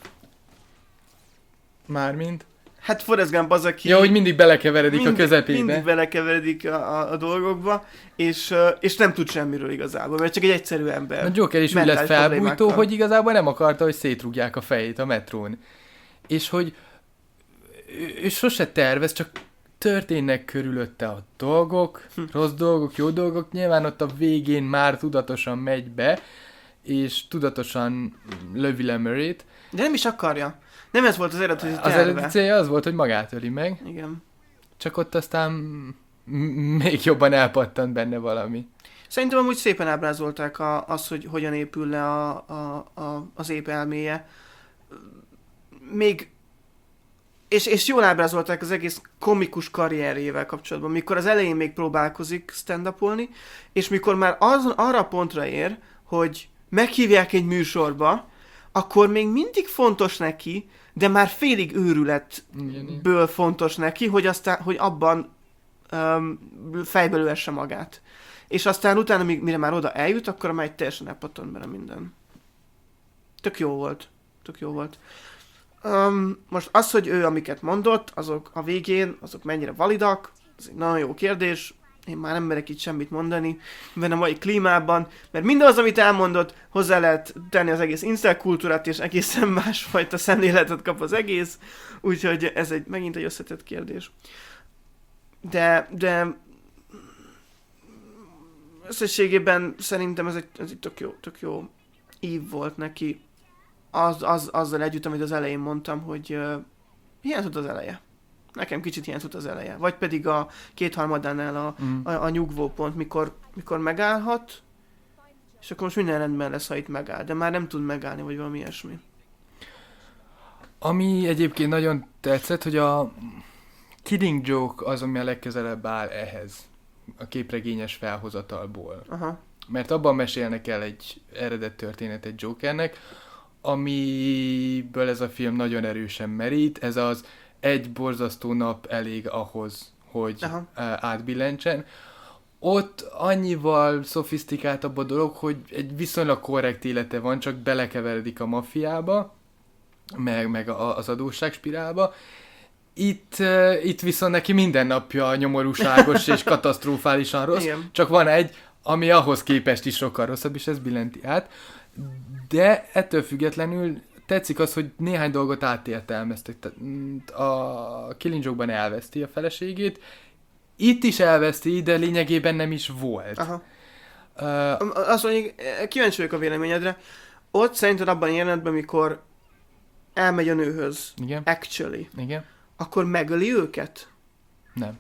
Mármint? Hát Forrest Gump az, aki... Ja, hogy mindig belekeveredik mindig, a közepébe. Mindig belekeveredik a, a, a dolgokba, és, és nem tud semmiről igazából, mert csak egy egyszerű ember. A Joker is úgy lett felbújtó, hogy igazából nem akarta, hogy szétrúgják a fejét a metrón. És hogy ő, ő sose tervez, csak történnek körülötte a dolgok, hm. rossz dolgok, jó dolgok, nyilván ott a végén már tudatosan megy be, és tudatosan lövi le Murrayt. De nem is akarja. Nem ez volt az eredeti terve. Az eredeti célja az volt, hogy magát öli meg. Igen. Csak ott aztán m- még jobban elpattant benne valami. Szerintem amúgy szépen ábrázolták a, az, hogy hogyan épül le a, a, a, az ép elméje. Még és, és jól ábrázolták az egész komikus karrierjével kapcsolatban, mikor az elején még próbálkozik stand-upolni, és mikor már az, arra a pontra ér, hogy meghívják egy műsorba, akkor még mindig fontos neki, de már félig őrületből fontos neki, hogy, aztán, hogy abban um, fejből övesse magát. És aztán utána, mire már oda eljut, akkor már egy teljesen elpattant bele minden. Tök jó volt. Tök jó volt. Um, most az, hogy ő amiket mondott, azok a végén, azok mennyire validak, ez egy nagyon jó kérdés. Én már nem merek itt semmit mondani, mert a mai klímában, mert mindaz, amit elmondott, hozzá lehet tenni az egész incel kultúrát, és egészen másfajta szemléletet kap az egész, úgyhogy ez egy, megint egy összetett kérdés. De, de összességében szerintem ez egy, ez egy tök jó, tök jó ív volt neki, az, az, azzal együtt, amit az elején mondtam, hogy uh, hiányzott az eleje. Nekem kicsit hiányzott az eleje. Vagy pedig a kétharmadánál a, mm. a, a nyugvó pont, mikor, mikor megállhat, és akkor most minden rendben lesz, ha itt megáll. De már nem tud megállni, vagy valami ilyesmi. Ami egyébként nagyon tetszett, hogy a Killing Joke az, ami a legközelebb áll ehhez, a képregényes felhozatalból. Aha. Mert abban mesélnek el egy eredet történetet Jokernek, amiből ez a film nagyon erősen merít. Ez az egy borzasztó nap elég ahhoz, hogy Aha. átbillentsen. Ott annyival szofisztikáltabb a dolog, hogy egy viszonylag korrekt élete van, csak belekeveredik a maffiába, meg, meg az adósságspirálba. Itt, uh, itt viszont neki minden napja nyomorúságos és katasztrofálisan rossz, Igen. csak van egy, ami ahhoz képest is sokkal rosszabb, és ez billenti át. De ettől függetlenül tetszik az, hogy néhány dolgot átértelmeztek. A Killing Joke-ban elveszti a feleségét, itt is elveszti, de lényegében nem is volt. Aha. Uh, Azt mondjuk, kíváncsi vagyok a véleményedre. Ott szerinted abban a jelenetben, mikor elmegy a nőhöz, Igen. actually, Igen. akkor megöli őket? Nem.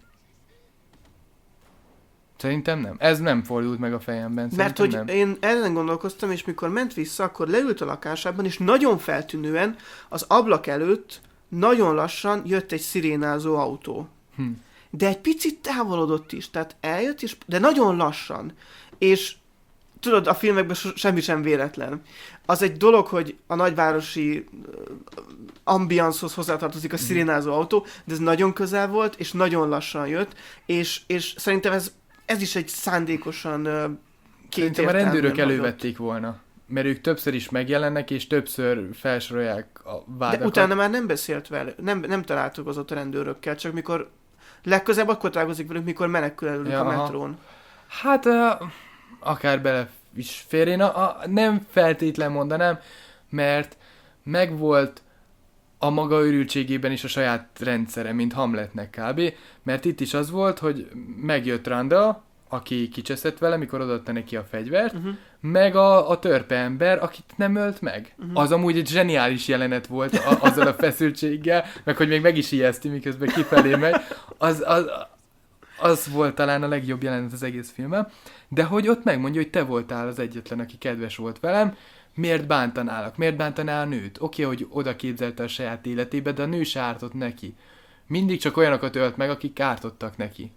Szerintem nem. Ez nem fordult meg a fejemben. Szerintem Mert hogy nem. én ezen gondolkoztam, és mikor ment vissza, akkor leült a lakásában, és nagyon feltűnően az ablak előtt nagyon lassan jött egy szirénázó autó. Hm. De egy picit távolodott is, tehát eljött is, de nagyon lassan. És tudod, a filmekben semmi sem véletlen. Az egy dolog, hogy a nagyvárosi ambianszhoz hozzátartozik a szirénázó autó, de ez nagyon közel volt, és nagyon lassan jött, és, és szerintem ez, ez is egy szándékosan két Szerintem a rendőrök elővették volna, mert ők többször is megjelennek, és többször felsorolják a vádakat. De utána már nem beszélt vele, nem, nem találkozott a rendőrökkel, csak mikor legközelebb akkor találkozik velük, mikor menekül előlük ja, a metrón. Hát, uh, akár bele is férjén, a, a, nem feltétlen mondanám, mert megvolt a maga őrültségében is a saját rendszere, mint Hamletnek kb. Mert itt is az volt, hogy megjött Randa, aki kicseszett vele, mikor odaadta neki a fegyvert, uh-huh. meg a, a törpe ember, akit nem ölt meg. Uh-huh. Az amúgy egy zseniális jelenet volt a, azzal a feszültséggel, meg hogy még meg is ijeszti, miközben kifelé megy. Az, az, az volt talán a legjobb jelenet az egész filmben. De hogy ott megmondja, hogy te voltál az egyetlen, aki kedves volt velem, miért bántanálak? Miért bántanál a nőt? Oké, hogy oda képzelte a saját életébe, de a nő se ártott neki. Mindig csak olyanokat ölt meg, akik ártottak neki.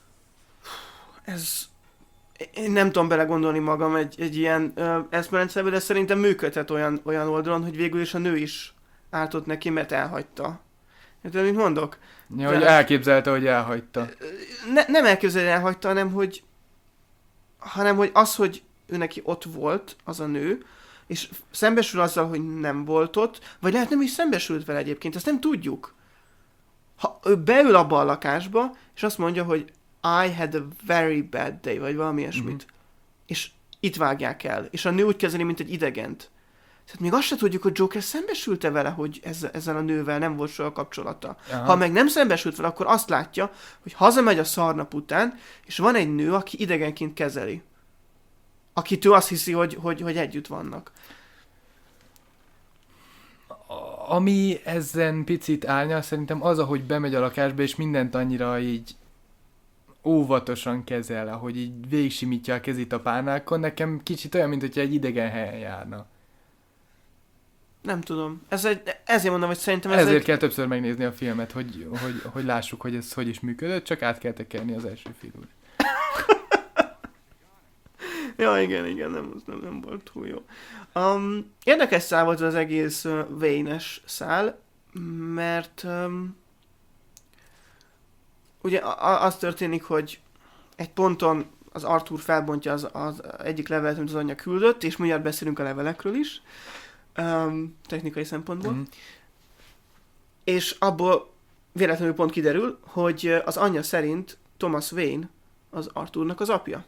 Ez... Én nem tudom belegondolni magam egy, egy ilyen uh, eszmerendszerbe, de szerintem működhet olyan, olyan oldalon, hogy végül is a nő is ártott neki, mert elhagyta. Érted, mit mondok? Ja, hogy elképzelte, hogy elhagyta. Ne, nem elképzelni elhagyta, hanem hogy, hanem hogy az, hogy ő neki ott volt, az a nő, és szembesül azzal, hogy nem volt ott, vagy lehet nem is szembesült vele egyébként, ezt nem tudjuk. Ha ő beül abba a lakásba, és azt mondja, hogy I had a very bad day, vagy valami ilyesmit. Mm-hmm. És itt vágják el. És a nő úgy kezeli, mint egy idegent. Tehát még azt se tudjuk, hogy Joker szembesült-e vele, hogy ezzel, ezzel a nővel nem volt soha kapcsolata. Aha. Ha meg nem szembesült vele, akkor azt látja, hogy hazamegy a szarnap után, és van egy nő, aki idegenként kezeli. Akitől azt hiszi, hogy, hogy, hogy együtt vannak. Ami ezen picit árnyal, szerintem az, ahogy bemegy a lakásba, és mindent annyira így óvatosan kezel, ahogy így végigsimítja a kezét a párnákon, nekem kicsit olyan, mint hogyha egy idegen helyen járna. Nem tudom. Ez egy, ezért mondom, hogy szerintem ez Ezért egy... kell többször megnézni a filmet, hogy, hogy, hogy lássuk, hogy ez hogy is működött, csak át kell tekerni az első filmről. Ja, igen, igen, nem, nem, nem volt túl jó. Um, érdekes szál volt az egész uh, Wayne-es szál, mert um, ugye a, az történik, hogy egy ponton az Arthur felbontja az, az egyik levelet, amit az anyja küldött, és mindjárt beszélünk a levelekről is, um, technikai szempontból. Mm. És abból véletlenül pont kiderül, hogy az anyja szerint Thomas Wayne az Arthurnak az apja.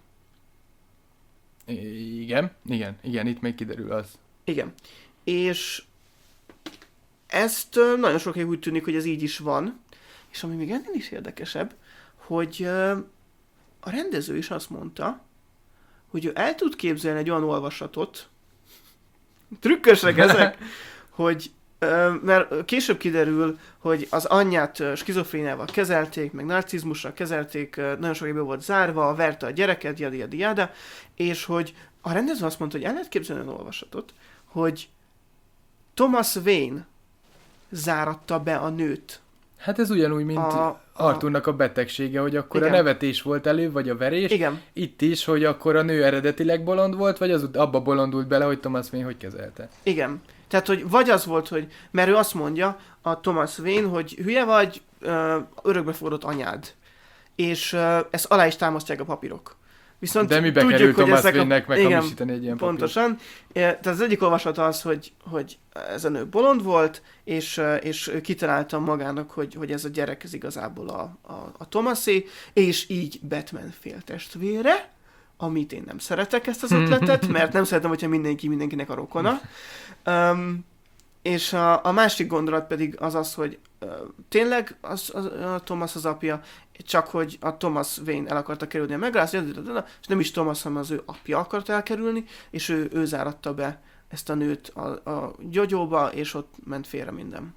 Igen, igen, igen, itt még kiderül az. Igen. És ezt nagyon sokáig úgy tűnik, hogy ez így is van, és ami még ennél is érdekesebb, hogy a rendező is azt mondta, hogy ő el tud képzelni egy olyan olvasatot, trükkösek ezek, hogy mert később kiderül, hogy az anyját skizofréniával kezelték, meg narcizmussal kezelték, nagyon sokáig be volt zárva, verte a gyereket, jada, jada, jada, és hogy a rendező azt mondta, hogy el lehet képzelni olyan olvasatot, hogy Thomas Wayne záratta be a nőt. Hát ez ugyanúgy, mint a, Arthurnak a betegsége, hogy akkor igen. a nevetés volt elő, vagy a verés. Igen. Itt is, hogy akkor a nő eredetileg bolond volt, vagy az abba bolondult bele, hogy Thomas Wayne hogy kezelte. Igen. Tehát, hogy vagy az volt, hogy, mert ő azt mondja, a Thomas Wayne, hogy hülye vagy, örökbefogadott anyád. És ezt alá is támasztják a papírok. Viszont de mibe tudjuk, kerül hogy Thomas ezek Wayne-nek a... meghamisítani egy ilyen pontosan. Tehát az egyik olvasat az, hogy, hogy ez a nő bolond volt, és, és kitalálta magának, hogy, hogy ez a gyerek ez igazából a, a, a Thomasé, és így Batman féltestvére, amit én nem szeretek ezt az ötletet, mert nem szeretem, hogyha mindenki mindenkinek a rokona. Um, és a, a másik gondolat pedig az az, hogy uh, tényleg az, az, a Thomas az apja, csak hogy a Thomas Wayne el akarta kerülni a megrázt, és nem is Thomas, hanem az ő apja akart elkerülni, és ő, ő záratta be ezt a nőt a, a gyogyóba, és ott ment félre minden.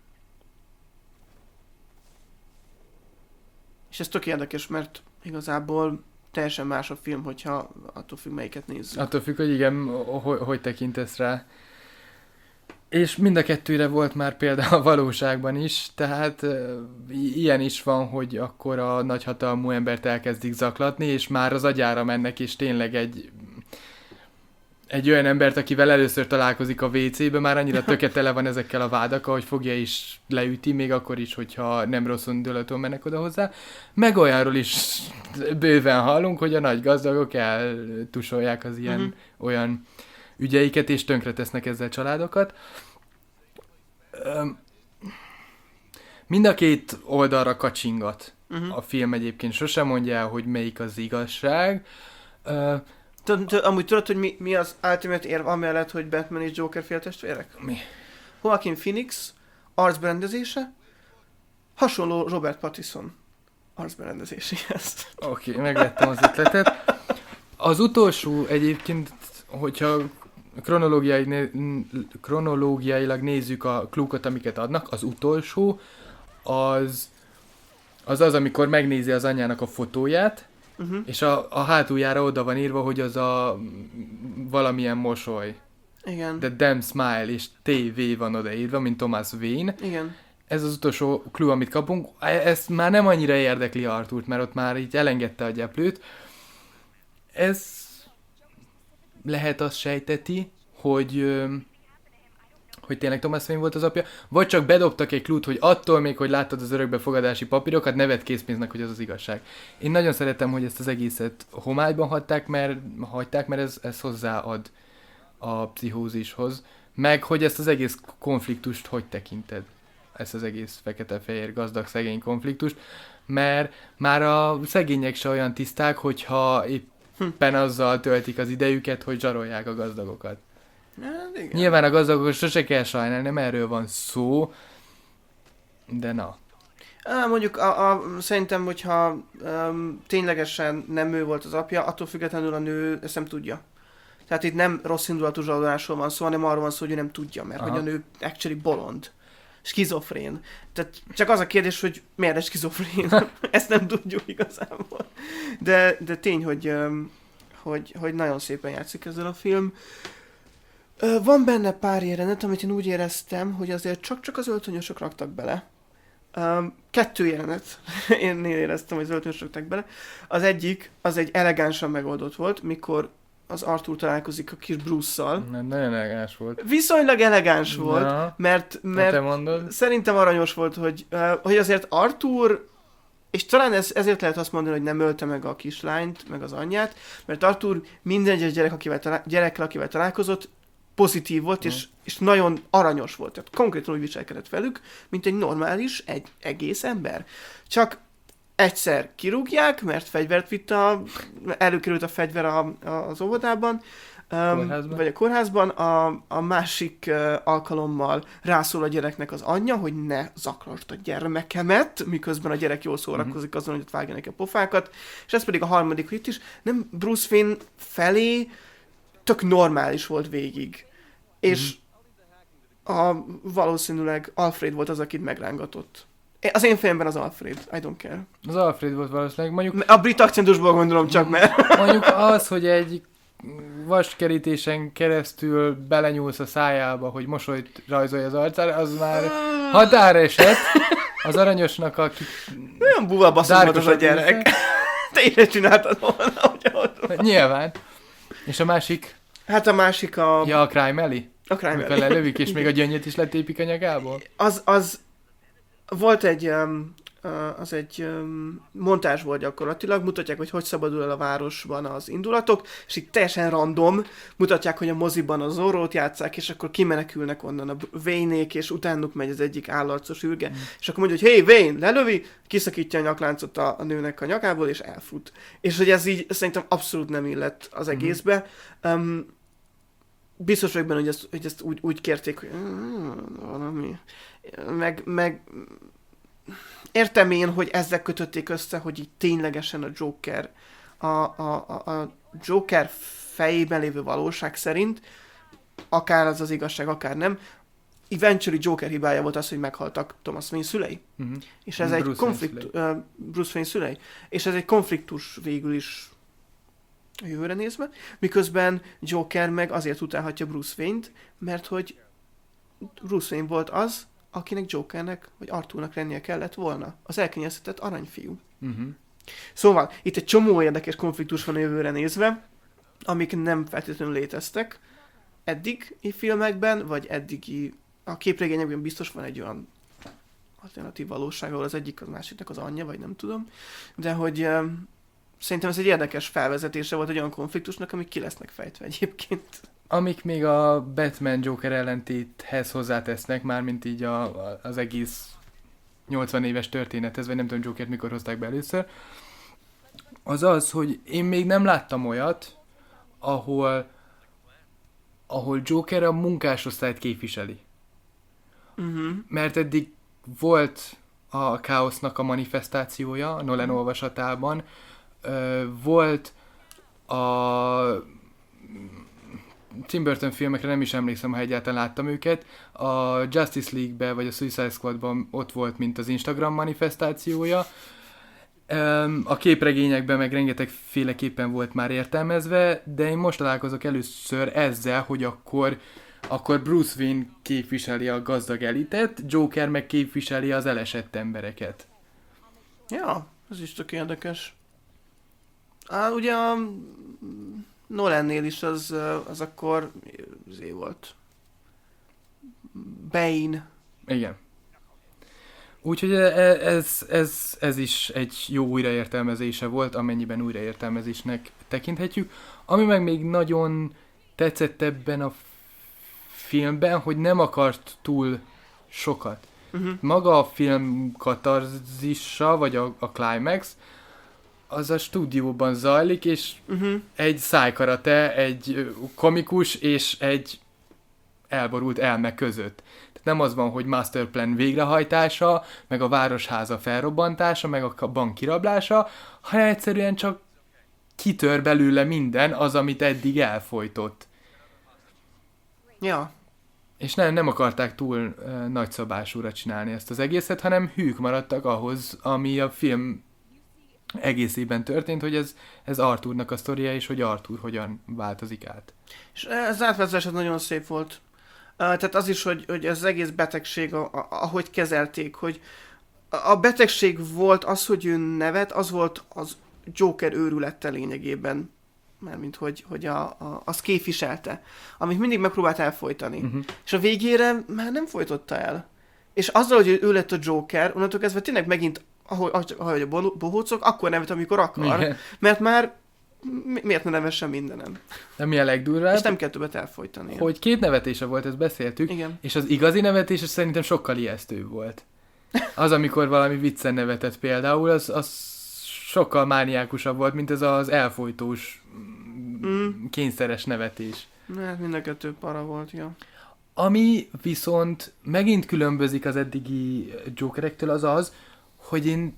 És ez tök érdekes, mert igazából teljesen más a film, hogyha attól függ, melyiket nézzük. Attól függ, hogy igen, hogy, hogy tekintesz rá. És mind a kettőre volt már példa a valóságban is, tehát uh, ilyen is van, hogy akkor a nagyhatalmú embert elkezdik zaklatni, és már az agyára mennek, és tényleg egy, egy olyan embert, akivel először találkozik a vé cébe, már annyira töketele van ezekkel a vádak, ahogy fogja is leüti, még akkor is, hogyha nem rossz indulaton mennek oda hozzá. Meg olyanról is bőven hallunk, hogy a nagy gazdagok eltusolják az ilyen uh-huh. olyan ügyeiket, és tönkretesznek ezzel családokat. Mind a két oldalra kacsingat uh-huh. a film egyébként. Sosem mondja el, hogy melyik az igazság. Amúgy tudod, hogy mi, mi az ultimate érv amellett, hogy Batman és Joker féltestvérek? Mi? Joaquin Phoenix arcberendezése hasonló Robert Pattinson arcberendezéséhez. Oké, okay, megvettem az ötletet. Az utolsó egyébként, hogyha kronológiai, kronológiailag nézzük a klúkot, amiket adnak, az utolsó az az, az amikor megnézi az anyjának a fotóját, uh-huh. és a, a hátuljára oda van írva, hogy az a valamilyen mosoly. Igen. The damn smile, és té vé van odaírva, mint Thomas Wayne. Igen. Ez az utolsó clue, amit kapunk. Ezt már nem annyira érdekli Arthurt, mert ott már így elengedte a gyeplőt. Ez lehet azt sejteti, hogy, hogy tényleg Thomas Wayne volt az apja, vagy csak bedobtak egy clue-t, hogy attól még, hogy láttad az örökbefogadási papírokat, nevet készpénznek, hogy az az igazság. Én nagyon szeretem, hogy ezt az egészet homályban hagyták, mert, hagyták, mert ez, ez hozzáad a pszichózishoz, meg hogy ezt az egész konfliktust hogy tekinted, ezt az egész fekete-fehér gazdag-szegény konfliktust, mert már a szegények se olyan tiszták, hogyha éppen azzal töltik az idejüket, hogy zsarolják a gazdagokat. Ja, nyilván a gazdagokat sose kell sajnálni, nem erről van szó, de na. Á, mondjuk a, a, szerintem, hogyha um, ténylegesen nem ő volt az apja, attól függetlenül a nő ezt nem tudja. Tehát itt nem rossz indulatú zsarolásról van szó, hanem arról van szó, hogy ő nem tudja, mert aha. hogy a nő actually bolond. Skizofrén. Tehát csak az a kérdés, hogy miért egy skizofrén? Ezt nem tudjuk igazából. De, de tény, hogy, hogy, hogy nagyon szépen játszik ezzel a film. Ö, van benne pár jelenet, amit én úgy éreztem, hogy azért csak-csak az öltönyösök raktak bele. Um, kettő jelenet én éreztem, hogy az öltönyösök raktak bele. Az egyik, az egy elegánsan megoldott volt, mikor az Arthur találkozik a kis Bruce-szal. Nagyon elegáns volt. Viszonylag elegáns volt, Na, mert, mert te mondod. szerintem aranyos volt, hogy, uh, hogy azért Arthur, és talán ez, ezért lehet azt mondani, hogy nem ölte meg a kislányt, meg az anyját, mert Arthur minden egyes gyerek, akivel talál, gyerekkel, akivel találkozott, pozitív volt, mm. és, és nagyon aranyos volt. Tehát konkrétan úgy viselkedett velük, mint egy normális, egy egész ember. Csak egyszer kirúgják, mert fegyvert vitt a, előkerült a fegyver a, a, az óvodában, um, vagy a kórházban, a, a másik uh, alkalommal rászól a gyereknek az anyja, hogy ne zaklasd a gyermekemet, miközben a gyerek jól szórakozik azon, hogy ott vágja neki a pofákat, és ez pedig a harmadik, hogy itt is nem Bruce Wayne felé tök normális volt végig. És a, valószínűleg Alfred volt az, akit megrángatott. Az én fejemben az Alfred, I don't care. Az Alfred volt valószínűleg. Mondjuk, a brit akcentusból gondolom csak, mert... mondjuk az, hogy egy vaskerítésen keresztül belenyúlsz a szájába, hogy mosolyt rajzolja az arcára, az már határeset. Az aranyosnak, aki... Olyan buva baszom az a gyerek. Te is csináltad volna, hogy nyilván. És a másik? Hát a másik a... Ja, a Crime Alley? A Crime Alley. Amikor lelövik, és még a gyöngyöt is letépik a nyakából? Az, az... Volt egy... Um, uh, az egy um, montázs volt gyakorlatilag, mutatják, hogy hogy szabadul el a városban az indulatok, és így teljesen random mutatják, hogy a moziban a Zorrót játsszák, és akkor kimenekülnek onnan a Wayne-ék, és utánuk megy az egyik állarcos ürge, mm. és akkor mondja, hogy hey, Wayne, lelövi, kiszakítja a nyakláncot a, a nőnek a nyakából, és elfut. És hogy ez így szerintem abszolút nem illett az egészbe. Mm. Um, biztos vagyok benne, hogy ezt, hogy ezt úgy, úgy kérték, hogy valami. Meg, meg értem én, hogy ezzel kötötték össze, hogy így ténylegesen a Joker a, a, a, a Joker fejében lévő valóság szerint, akár az az igazság, akár nem, eventually Joker hibája volt az, hogy meghaltak Thomas Wayne szülei. Uh-huh. És ez Bruce egy konfliktus, uh, Bruce Wayne szülei. És ez egy konfliktus végül is a jövőre nézve, miközben Joker meg azért utálhatja Bruce Wayne-t, mert hogy Bruce Wayne volt az, akinek Jokernek, vagy Arthurnak lennie kellett volna. Az elkényeztetett aranyfiú. Uh-huh. Szóval, itt egy csomó érdekes konfliktus van a jövőre nézve, amik nem feltétlenül léteztek eddigi filmekben, vagy eddigi, a képregényekben biztos van egy olyan alternatív valóság, ahol az egyik az másiknak az anyja, vagy nem tudom, de hogy uh, szerintem ez egy érdekes felvezetése volt egy olyan konfliktusnak, amik ki lesznek fejtve egyébként. Amik még a Batman-Joker ellentéthez hozzátesznek, mármint így a, a, az egész nyolcvan éves történethez, vagy nem tudom, Jokert mikor hozták be először, az az, hogy én még nem láttam olyat, ahol, ahol Joker a munkásosztályt képviseli. Uh-huh. Mert eddig volt a káosznak a manifestációja a Nolan olvasatában, ö, volt a Tim Burton filmekre nem is emlékszem, ha egyáltalán láttam őket. A Justice League-ben, vagy a Suicide Squad-ban ott volt, mint az Instagram manifestációja. A képregényekben meg rengeteg féleképpen volt már értelmezve, de én most találkozok először ezzel, hogy akkor, akkor Bruce Wayne képviseli a gazdag elitet, Joker meg képviseli az elesett embereket. Ja, ez is tök érdekes. Á, ugye a Nolannél is az, az akkor zé volt. Bane. Igen. Úgyhogy ez, ez, ez is egy jó újraértelmezése volt, amennyiben újraértelmezésnek tekinthetjük. Ami meg még nagyon tetszett ebben a filmben, hogy nem akart túl sokat. Uh-huh. Maga a film katarzisa, vagy a, a climax, az a stúdióban zajlik, és uh-huh. egy szájkarate, egy komikus és egy elborult elme között. Tehát nem az van, hogy masterplan végrehajtása, meg a városháza felrobbantása, meg a bank kirablása, hanem egyszerűen csak kitör belőle minden az, amit eddig elfojtott. Ja. És nem, nem akarták túl uh, nagyszabásúra csinálni ezt az egészet, hanem hűk maradtak ahhoz, ami a film egészében történt, hogy ez, ez Arthurnak a sztoria, és hogy Arthur hogyan változik át. És ez átvázolás nagyon szép volt. Uh, tehát az is, hogy, hogy ez az egész betegség, a, a, ahogy kezelték, hogy a betegség volt az, hogy ő nevet, az volt az Joker őrülette lényegében. Mármint, hogy, hogy a, a, az képviselte. Amit mindig megpróbált elfolytani. Uh-huh. És a végére már nem folytotta el. És azzal, hogy ő lett a Joker, onnantól kezdve tényleg megint, ahogy, ahogy a bohócok, akkor nevet, amikor akar. Igen. Mert már mi, miért ne nevessen mindenem? De mi a legdurvább? És nem kell többet elfolytani. Hogy két nevetése volt, ezt beszéltük. Igen. És az igazi nevetése szerintem sokkal ijesztőbb volt. Az, amikor valami viccen nevetett például, az, az sokkal mániákusabb volt, mint ez az elfolytós, mm. kényszeres nevetés. Hát mind a kettő para volt, ja. Ami viszont megint különbözik az eddigi Jokerektől, az az, hogy én...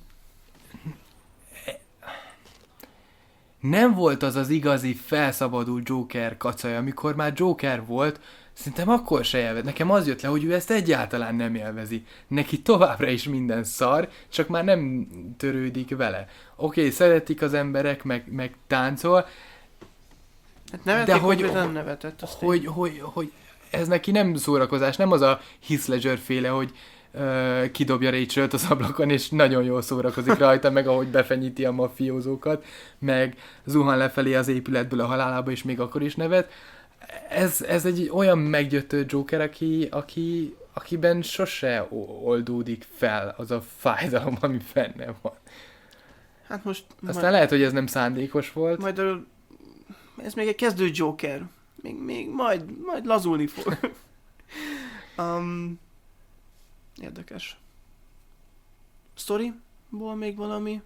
nem volt az az igazi felszabadult Joker kacaj, amikor már Joker volt, szerintem akkor se élvez. Nekem az jött le, hogy ő ezt egyáltalán nem élvezi. Neki továbbra is minden szar, csak már nem törődik vele. Oké, okay, szeretik az emberek, meg, meg táncol, hát nevették, de hogy, nem nevetett. Hogy, hogy, hogy ez neki nem szórakozás, nem az a Heath Ledger féle, hogy uh, kidobja Rachel-t az ablakon, és nagyon jól szórakozik rajta, meg ahogy befenyíti a mafiózókat, meg zuhan lefelé az épületből a halálába, és még akkor is nevet. Ez, ez egy olyan meggyötő Joker, aki, aki, akiben sose oldódik fel az a fájdalom, ami benne van. Hát most... Aztán majd, lehet, hogy ez nem szándékos volt. Majd ez még egy kezdő Joker. Még, még majd, majd lazulni fog. um, érdekes. Storyból még valami?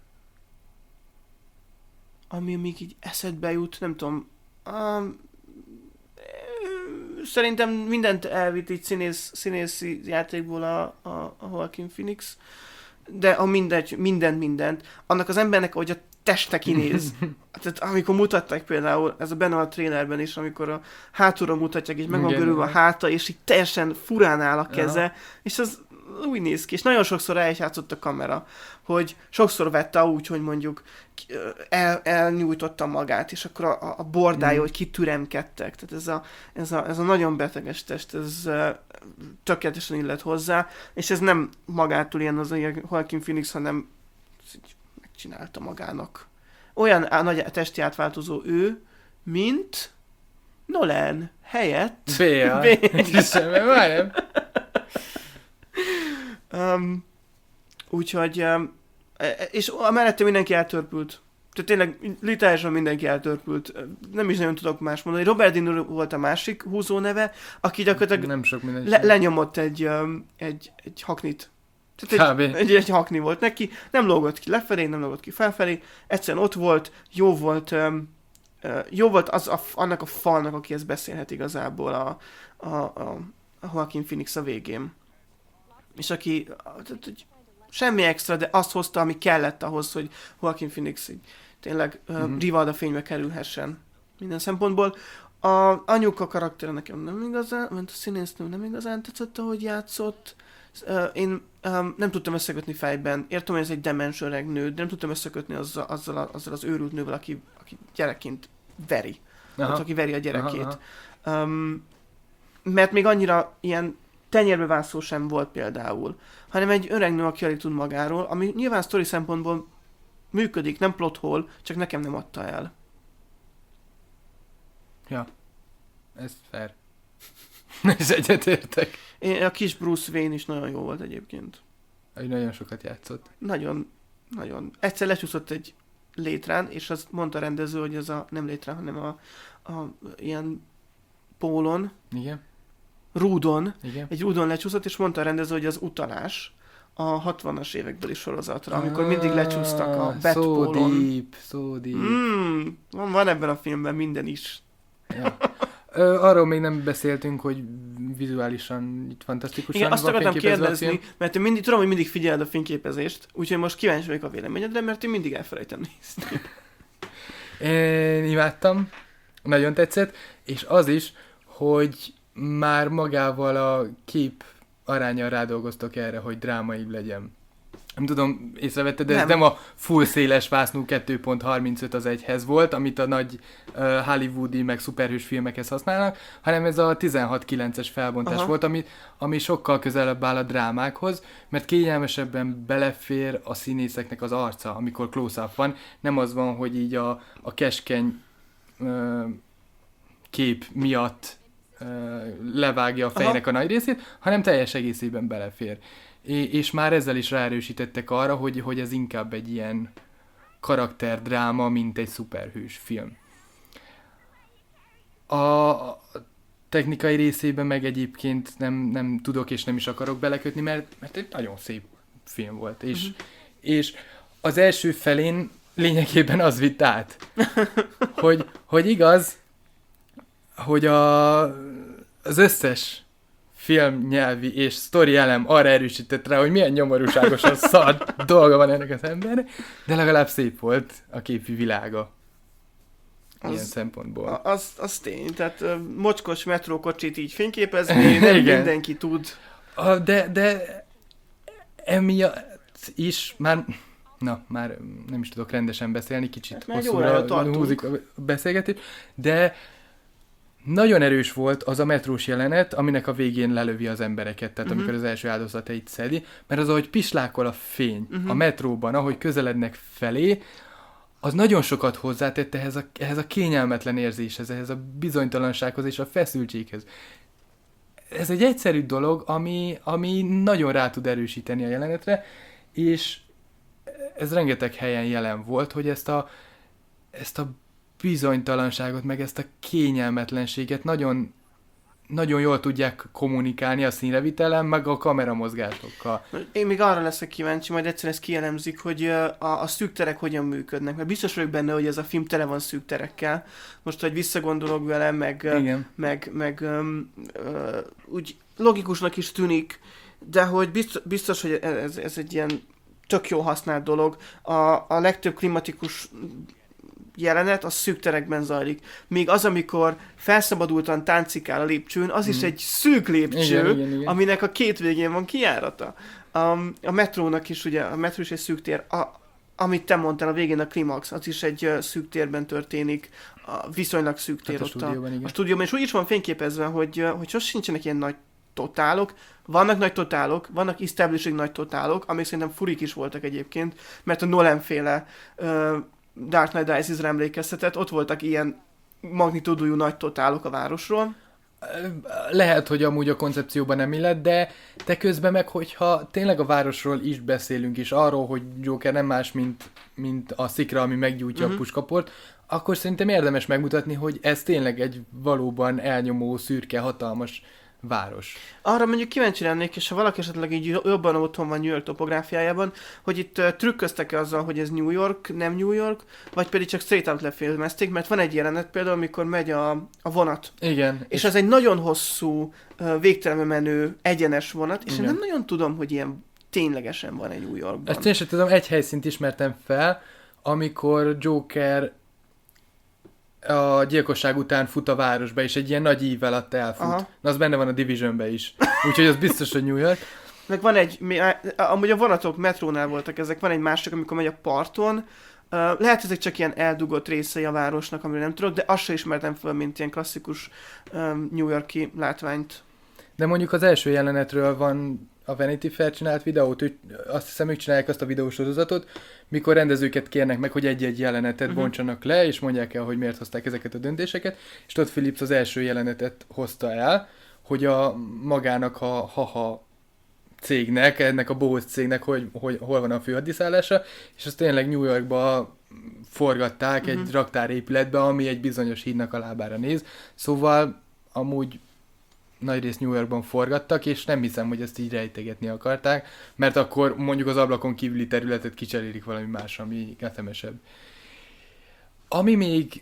Ami még így eszedbe jut, nem tudom. Um, szerintem mindent elvitt így színész, színészi játékból a, a, a Joaquin Phoenix, de a mindegy, mindent, mindent. Annak az embernek, ahogy a teste kinéz. Tehát amikor mutatták például, ez a benne a trailerben is, amikor a hátulra mutatják, és meg van görülve a háta, és így teljesen furán áll a keze, ja. És az úgy néz ki, és nagyon sokszor el is játszott a kamera, hogy sokszor vette úgy, hogy mondjuk el, elnyújtotta magát, és akkor a, a bordája, mm. hogy kitüremkedtek. Tehát ez a, ez, a, ez a nagyon beteges test, ez uh, tökéletesen illet hozzá, és ez nem magától ilyen az a Joaquin Phoenix, hanem megcsinálta magának. Olyan á, nagy testi átváltozó ő, mint Nolan helyett. Béla. Béla. Um, úgyhogy, um, és mellette mindenki eltörpült. Tehát tényleg literálisan mindenki eltörpült. Nem is nagyon tudok más mondani. Robert De Niro volt a másik húzó neve, aki gyakorlatilag nem sok le, lenyomott egy, um, egy, egy haknit. Tehát egy, egy, egy hakni volt neki. Nem lógott ki lefelé, nem lógott ki felfelé. Egyszerűen ott volt, jó volt, um, uh, jó volt az a, annak a falnak, aki ezt beszélhet igazából a, a, a, a Joaquin Phoenix a végén. És aki tehát, semmi extra, de azt hozta, ami kellett ahhoz, hogy Joaquin Phoenix tényleg mm-hmm. uh, rivalda fénybe kerülhessen minden szempontból. A anyuka karaktere nekem nem igazán, mert a színésznő nem igazán tetszett, ahogy játszott. Uh, én um, nem tudtam összekötni fejben. Értem, hogy ez egy demens öreg nő, de nem tudtam összekötni azzal, azzal, azzal az őrült nővel, aki, aki gyerekként veri. Hát, aki veri a gyerekét. Aha, aha. Um, mert még annyira ilyen tenyérbe vászó sem volt például, hanem egy öreg nő, aki alig tud magáról, ami nyilván sztori szempontból működik, nem plot hole, csak nekem nem adta el. Ja, ez fair. Ez egyetértek. Én, a kis Bruce Wayne is nagyon jó volt egyébként. Ő nagyon sokat játszott. Nagyon, nagyon. Egyszer lecsúszott egy létrán, és azt mondta a rendező, hogy ez a nem létrán, hanem a, a ilyen pólon. Igen. Rúdon, igen. Egy rúdon lecsúszott, és mondta a rendező, hogy az utalás a hatvanas évekbeli sorozatra, amikor mindig lecsúsztak a Batpólon. So deep, so deep. Mm, van, van ebben a filmben minden is. Ja. Ö, arról még nem beszéltünk, hogy vizuálisan itt fantasztikusan igen, van azt akartam kérdezni, mert én mindig, tudom, hogy mindig figyeled a fényképezést, úgyhogy most kíváncsi vagyok a véleményedre, mert én mindig elfelejtem nézni. Én imádtam, nagyon tetszett, és az is, hogy már magával a kép arányan rádolgoztak erre, hogy drámaibb legyen. Nem tudom, észrevetted, de nem. ez nem a full széles vásznú kettő pont harmincöt az egyhez volt, amit a nagy uh, hollywoodi meg szuperhős filmekhez használnak, hanem ez a tizenhat kilences felbontás Aha. volt, ami, ami sokkal közelebb áll a drámákhoz, mert kényelmesebben belefér a színészeknek az arca, amikor close-up van. Nem az van, hogy így a, a keskeny uh, kép miatt uh, levágja a fejnek Aha. a nagy részét, hanem teljes egészében belefér. És már ezzel is ráerősítettek arra, hogy, hogy ez inkább egy ilyen karakterdráma, mint egy szuperhős film. A technikai részében meg egyébként nem, nem tudok és nem is akarok belekötni, mert, mert egy nagyon szép film volt. És, uh-huh. és az első felén lényegében az vitt át, hogy, hogy igaz, hogy a, az összes filmnyelvi és sztori elem arra erősített rá, hogy milyen nyomorúságosan szar dolga van ennek az embernek, de legalább szép volt a képi világa. Ilyen az, szempontból. Az, az tény, tehát uh, mocskos metrókocsit így fényképezni, nem mindenki tud. A, de, de emiatt is már, na, már nem is tudok rendesen beszélni, kicsit hát hosszúra húzik a beszélgetés, de nagyon erős volt az a metrós jelenet, aminek a végén lelövi az embereket, tehát uh-huh. amikor az első áldozatait szedi, mert az, ahogy pislákol a fény uh-huh. a metróban, ahogy közelednek felé, az nagyon sokat hozzátett ehhez a, ehhez a kényelmetlen érzéshez, ehhez a bizonytalansághoz és a feszültséghez. Ez egy egyszerű dolog, ami, ami nagyon rá tud erősíteni a jelenetre, és ez rengeteg helyen jelen volt, hogy ezt a, ezt a bizonytalanságot, meg ezt a kényelmetlenséget nagyon, nagyon jól tudják kommunikálni a színrevitelen, meg a kameramozgásokkal. Én még arra leszek kíváncsi, majd egyszer ezt kielemzik, hogy a, a szűk terek hogyan működnek, mert biztos vagyok benne, hogy ez a film tele van szűk terekkel. Most, hogy visszagondolok vele, meg, meg, meg um, uh, úgy logikusnak is tűnik, de hogy biztos, biztos hogy ez, ez egy ilyen tök jó használt dolog. A, a legtöbb klimatikus jelenet, az szűk terekben zajlik. Még az, amikor felszabadultan táncikál a lépcsőn, az mm. is egy szűk lépcső, igen, igen, igen. aminek a két végén van kijárata. A, a metrónak is, ugye, a metró is egy szűk tér, a, amit te mondtál, a végén a klimax, az is egy uh, szűk térben történik, a viszonylag szűk tér hát ott a, stúdióban, a, a stúdióban, és úgy is van fényképezve, hogy, uh, hogy sosem nincsenek ilyen nagy totálok, vannak nagy totálok, vannak establishing nagy totálok, amik szerintem furik is voltak egyébként, mert a Nolan-féle uh, Dark Knight Rises-re emlékeztetett, ott voltak ilyen magnitúdújú nagy totálok a városról. Lehet, hogy amúgy a koncepcióban nem illet, de te közben meg, hogyha tényleg a városról is beszélünk, és arról, hogy Joker nem más, mint, mint a szikra, ami meggyújtja uh-huh. a puskaport, akkor szerintem érdemes megmutatni, hogy ez tényleg egy valóban elnyomó, szürke, hatalmas város. Arra mondjuk kíváncsi lennék, és ha valaki esetleg így jobban otthon van New York topográfiájában, hogy itt uh, trükköztek-e azzal, hogy ez New York, nem New York, vagy pedig csak straight out lefilmezték, mert van egy jelenet például, amikor megy a, a vonat. Igen. És, és az egy nagyon hosszú, uh, végtelenül menő, egyenes vonat, és igen. én nem nagyon tudom, hogy ilyen ténylegesen van egy New Yorkban. Ezt én sem tudom, egy helyszínt ismertem fel, amikor Joker a gyilkosság után fut a városba, és egy ilyen nagy ív alatt elfut. Aha. Na, az benne van a Divisionben is. Úgyhogy az biztos, hogy New York. Meg van egy, amúgy a vonatok metrónál voltak ezek, van egy másik, amikor megy a parton. Lehet, ezek csak ilyen eldugott részei a városnak, amiről nem tudok, de azt sem ismertem fel, mint ilyen klasszikus um, New York-i látványt. De mondjuk az első jelenetről van a Vanity Fair csinált videót, ő, azt hiszem, ők csinálják azt a videósorozatot, mikor rendezőket kérnek meg, hogy egy-egy jelenetet uh-huh. bontsanak le, és mondják el, hogy miért hozták ezeket a döntéseket, és Todd Phillips az első jelenetet hozta el, hogy a magának a haha cégnek, ennek a bohóc cégnek, hogy, hogy hol van a főhadiszállása, és azt tényleg New Yorkba forgatták uh-huh. egy raktárépületbe, ami egy bizonyos hídnak a lábára néz, szóval amúgy nagyrészt New Yorkban forgattak, és nem hiszem, hogy ezt így rejtegetni akarták, mert akkor mondjuk az ablakon kívüli területet kicserélik valami más, ami ketemesebb. Ami még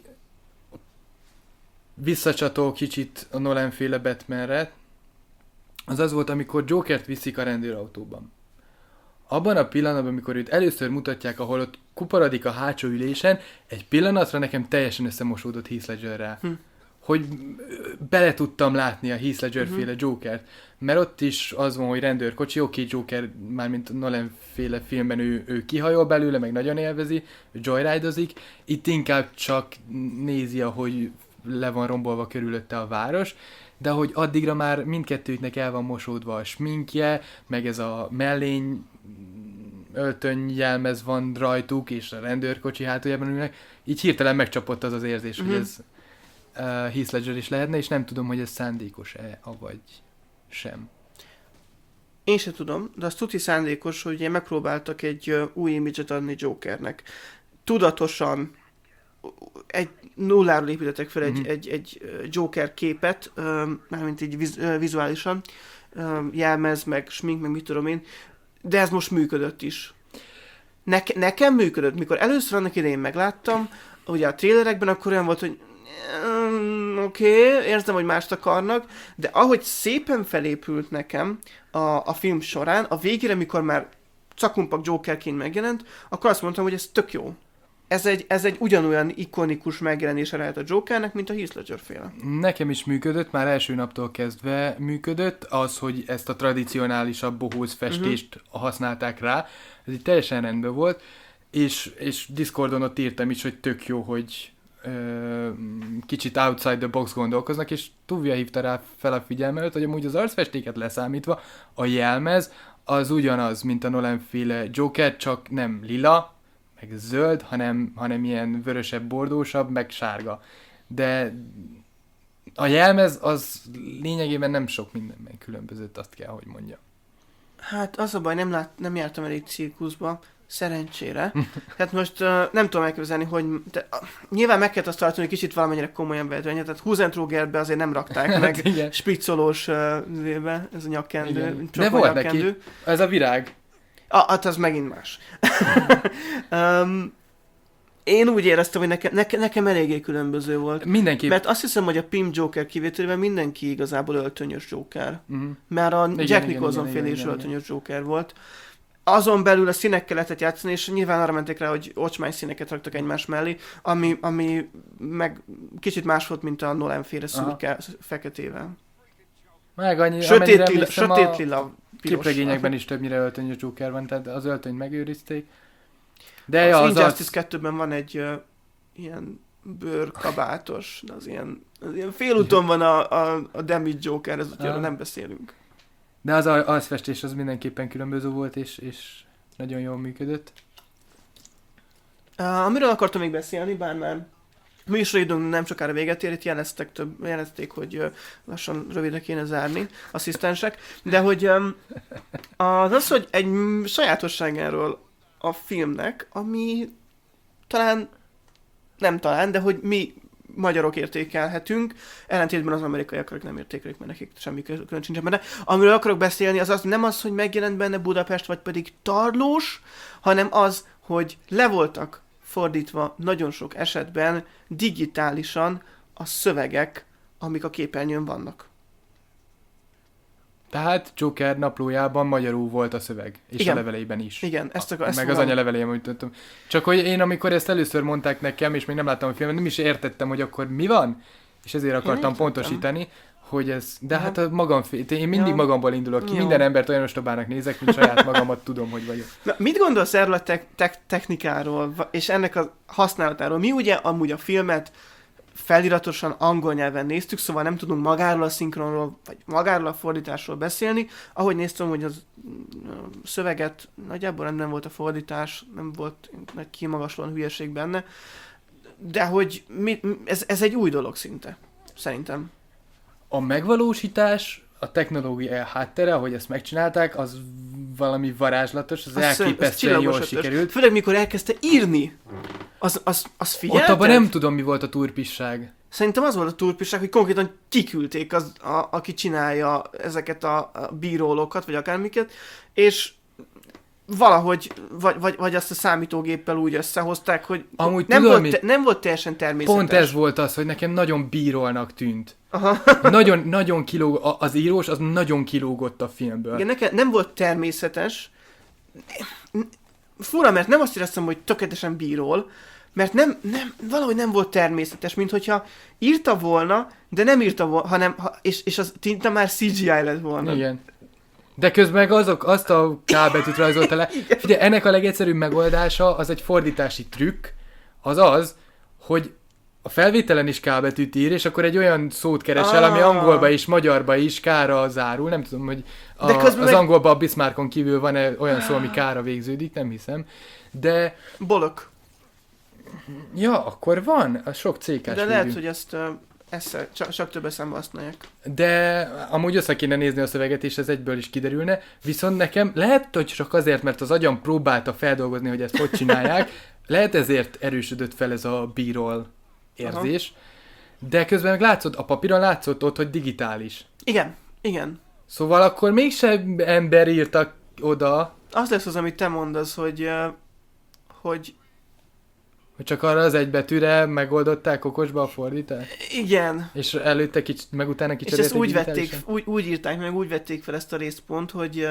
visszacsatol kicsit a Nolan-féle Batmanre, az az volt, amikor Jokert viszik a rendőrautóban. Abban a pillanatban, amikor őt először mutatják, ahol ott kuporodik a hátsó ülésen, egy pillanatra nekem teljesen összemosódott Heath Ledgerrel. Hm. hogy bele tudtam látni a Heath Ledger-féle uh-huh. Jokert. Mert ott is az van, hogy rendőrkocsi, oké, okay, Joker, mármint Nolan-féle filmben ő, ő kihajol belőle, meg nagyon élvezi, joyride-ozik. Itt inkább csak nézi, ahogy le van rombolva körülötte a város, de hogy addigra már mindkettőknek el van mosódva a sminkje, meg ez a mellény öltönyjelmez van rajtuk, és a rendőrkocsi hátuljában ülnek. Így hirtelen megcsapott az az érzés, uh-huh. hogy ez uh, Heath Ledger is lehetne, és nem tudom, hogy ez szándékos-e, avagy sem. Én se tudom, de az tuti szándékos, hogy megpróbáltak egy uh, új imidzset adni Jokernek. Tudatosan egy nulláról építettek fel egy, mm-hmm. egy, egy Joker képet, um, mármint így viz, uh, vizuálisan, um, jelmez, meg smink, meg mit tudom én, de ez most működött is. Neke, nekem működött, mikor először annak idején megláttam, ugye a trélerekben akkor olyan volt, hogy um, oké, okay, érzem, hogy mást akarnak, de ahogy szépen felépült nekem a, a film során, a végére, mikor már cakumpak Jokerként megjelent, akkor azt mondtam, hogy ez tök jó. Ez egy, ez egy ugyanolyan ikonikus megjelenése lehet a Jokernek, mint a Heath Ledger féle. Nekem is működött, már első naptól kezdve működött, az, hogy ezt a tradicionálisabb bohóz festést uh-huh. használták rá, ez így teljesen rendben volt, és, és Discordon ott írtam is, hogy tök jó, hogy ö, kicsit outside the box gondolkoznak, és Tuvia hívta rá fel a figyelmet, hogy amúgy az arcfestéket leszámítva a jelmez az ugyanaz, mint a Nolan-féle Joker, csak nem lila, meg zöld, hanem, hanem ilyen vörösebb, bordósabb, meg sárga. De a jelmez az lényegében nem sok mindenben különbözött, azt kell, hogy mondjam. Hát az a baj, nem, lát, nem jártam elég cirkuszba, szerencsére. Hát most uh, nem tudom elképzelni, hogy de, uh, nyilván meg kellett azt tartani, hogy kicsit valamennyire komolyan vehetően, tehát Húzentrógerbe azért nem rakták meg hát, spriccolós uh, ez a nyakkendő. De volt nyakkendő. Neki, ez a virág. Ah, hát az megint más. um, én úgy éreztem, hogy nekem, neke, nekem eléggé különböző volt. Mindenki. Mert azt hiszem, hogy a Pimp Joker kivételével mindenki igazából öltönyös Joker. Uh-huh. Mert a igen, Jack Nicholson féle is öltönyös Joker volt. Azon belül a színekkel lehetett játszani, és nyilván arra mentek rá, hogy ocsmány színeket raktak egymás mellé, ami, ami meg kicsit más volt, mint a Nolan féle szürke, feketével. Meg annyi, sötét lila, sötét lila képregényekben is többnyire öltönyös Joker van, tehát az öltönyt megőrizték. De az ja, az Injustice az... kettőben van egy uh, ilyen bőrkabátos, az ilyen, az ilyen félúton van a, a, a Damage Joker, ez úgyhogy nem beszélünk. De az arcfestés az mindenképpen különböző volt, és, és nagyon jól működött. Uh, amiről akartam még beszélni, bár már műsoridőnk nem sokára véget ér, itt jeleztek több, jelezték, hogy uh, lassan rövidre kéne zárni, asszisztensek, de hogy um, az az, hogy egy sajátosságáról a filmnek, ami talán, nem talán, de hogy mi magyarok értékelhetünk, ellentétben az amerikaiak nem értékelik, mert nekik semmi külön sincsen benne. Amiről akarok beszélni, az, az nem az, hogy megjelent benne Budapest, vagy pedig Tarlós, hanem az, hogy le voltak fordítva nagyon sok esetben digitálisan a szövegek, amik a képernyőn vannak. Tehát Joker naplójában magyarul volt a szöveg, és igen. a leveleiben is. Igen, ezt akar, ezt meg az anyalevelém, úgy tudtam. Csak hogy én amikor ezt először mondták nekem, és még nem láttam a filmet, nem is értettem, hogy akkor mi van, és ezért akartam pontosítani, hogy ez, de hát a magam, én mindig ja. magamból indulok ki, ja. minden embert olyan ostobának nézek, mint saját magamat tudom, hogy vagyok. Na, mit gondolsz erről a te- te- technikáról, és ennek a használatáról? Mi ugye amúgy a filmet feliratosan angol nyelven néztük, szóval nem tudunk magáról a szinkronról, vagy magáról a fordításról beszélni. Ahogy néztem, hogy az szöveget nagyjából nem, nem volt a fordítás, nem volt nagy kimagaslóan hülyeség benne, de hogy mi, ez, ez egy új dolog szinte, szerintem. A megvalósítás, a technológia háttere, ahogy ezt megcsinálták, az valami varázslatos, az azt elképesztően jól ötös. Sikerült. Főleg mikor elkezdte írni, az, az, az figyelted? Ott abban nem tudom, mi volt a turpisság. Szerintem az volt a turpisság, hogy konkrétan kiküldték, az, a, aki csinálja ezeket a, a bírólokat, vagy akármiket, és valahogy, vagy, vagy, vagy azt a számítógéppel úgy összehozták, hogy amúgy nem, tudom, volt, te, nem volt teljesen természetes. Pont ez volt az, hogy nekem nagyon bírólnak tűnt. Aha. nagyon, nagyon kilóg, az írós az nagyon kilógott a filmből. Igen, nekem nem volt természetes. fura, mert nem azt éreztem, hogy tökéletesen bírol, mert nem, nem, valahogy nem volt természetes, mint hogyha írta volna, de nem írta volna, hanem, ha, és, és az tinta már cé gé í lett volna. Igen. De közben meg azok, azt a K betűt rajzolta le. Figyelj, ennek a legegyszerűbb megoldása az egy fordítási trükk, az az, hogy a felvételen is K betűt ír, és akkor egy olyan szót keresel, ah. ami angolba és magyarba is K-ra zárul. Nem tudom, hogy a, az meg... angolban a Bismarckon kívül van-e olyan szó, ami K-ra végződik, nem hiszem. De... Bolok. Ja, akkor van, a sok cékás. De lehet, hogy ezt... Uh... Ezt csak, csak több eszembe használják. De amúgy össze kéne nézni a szöveget, és ez egyből is kiderülne. Viszont nekem lehet, hogy csak azért, mert az agyam próbálta feldolgozni, hogy ezt hogy csinálják, lehet ezért erősödött fel ez a b-roll érzés. Aha. De közben meg látszott, a papíron látszott ott, hogy digitális. Igen, igen. Szóval akkor mégsem ember írtak oda. Az lesz az, amit te mondasz, hogy... hogy Hogy csak arra az egy betűre megoldották okosba a fordítást? Igen. És előtte kicsit, meg utána kicsit. És ezt úgy vették, úgy, úgy írták meg, úgy vették fel ezt a részpont, hogy,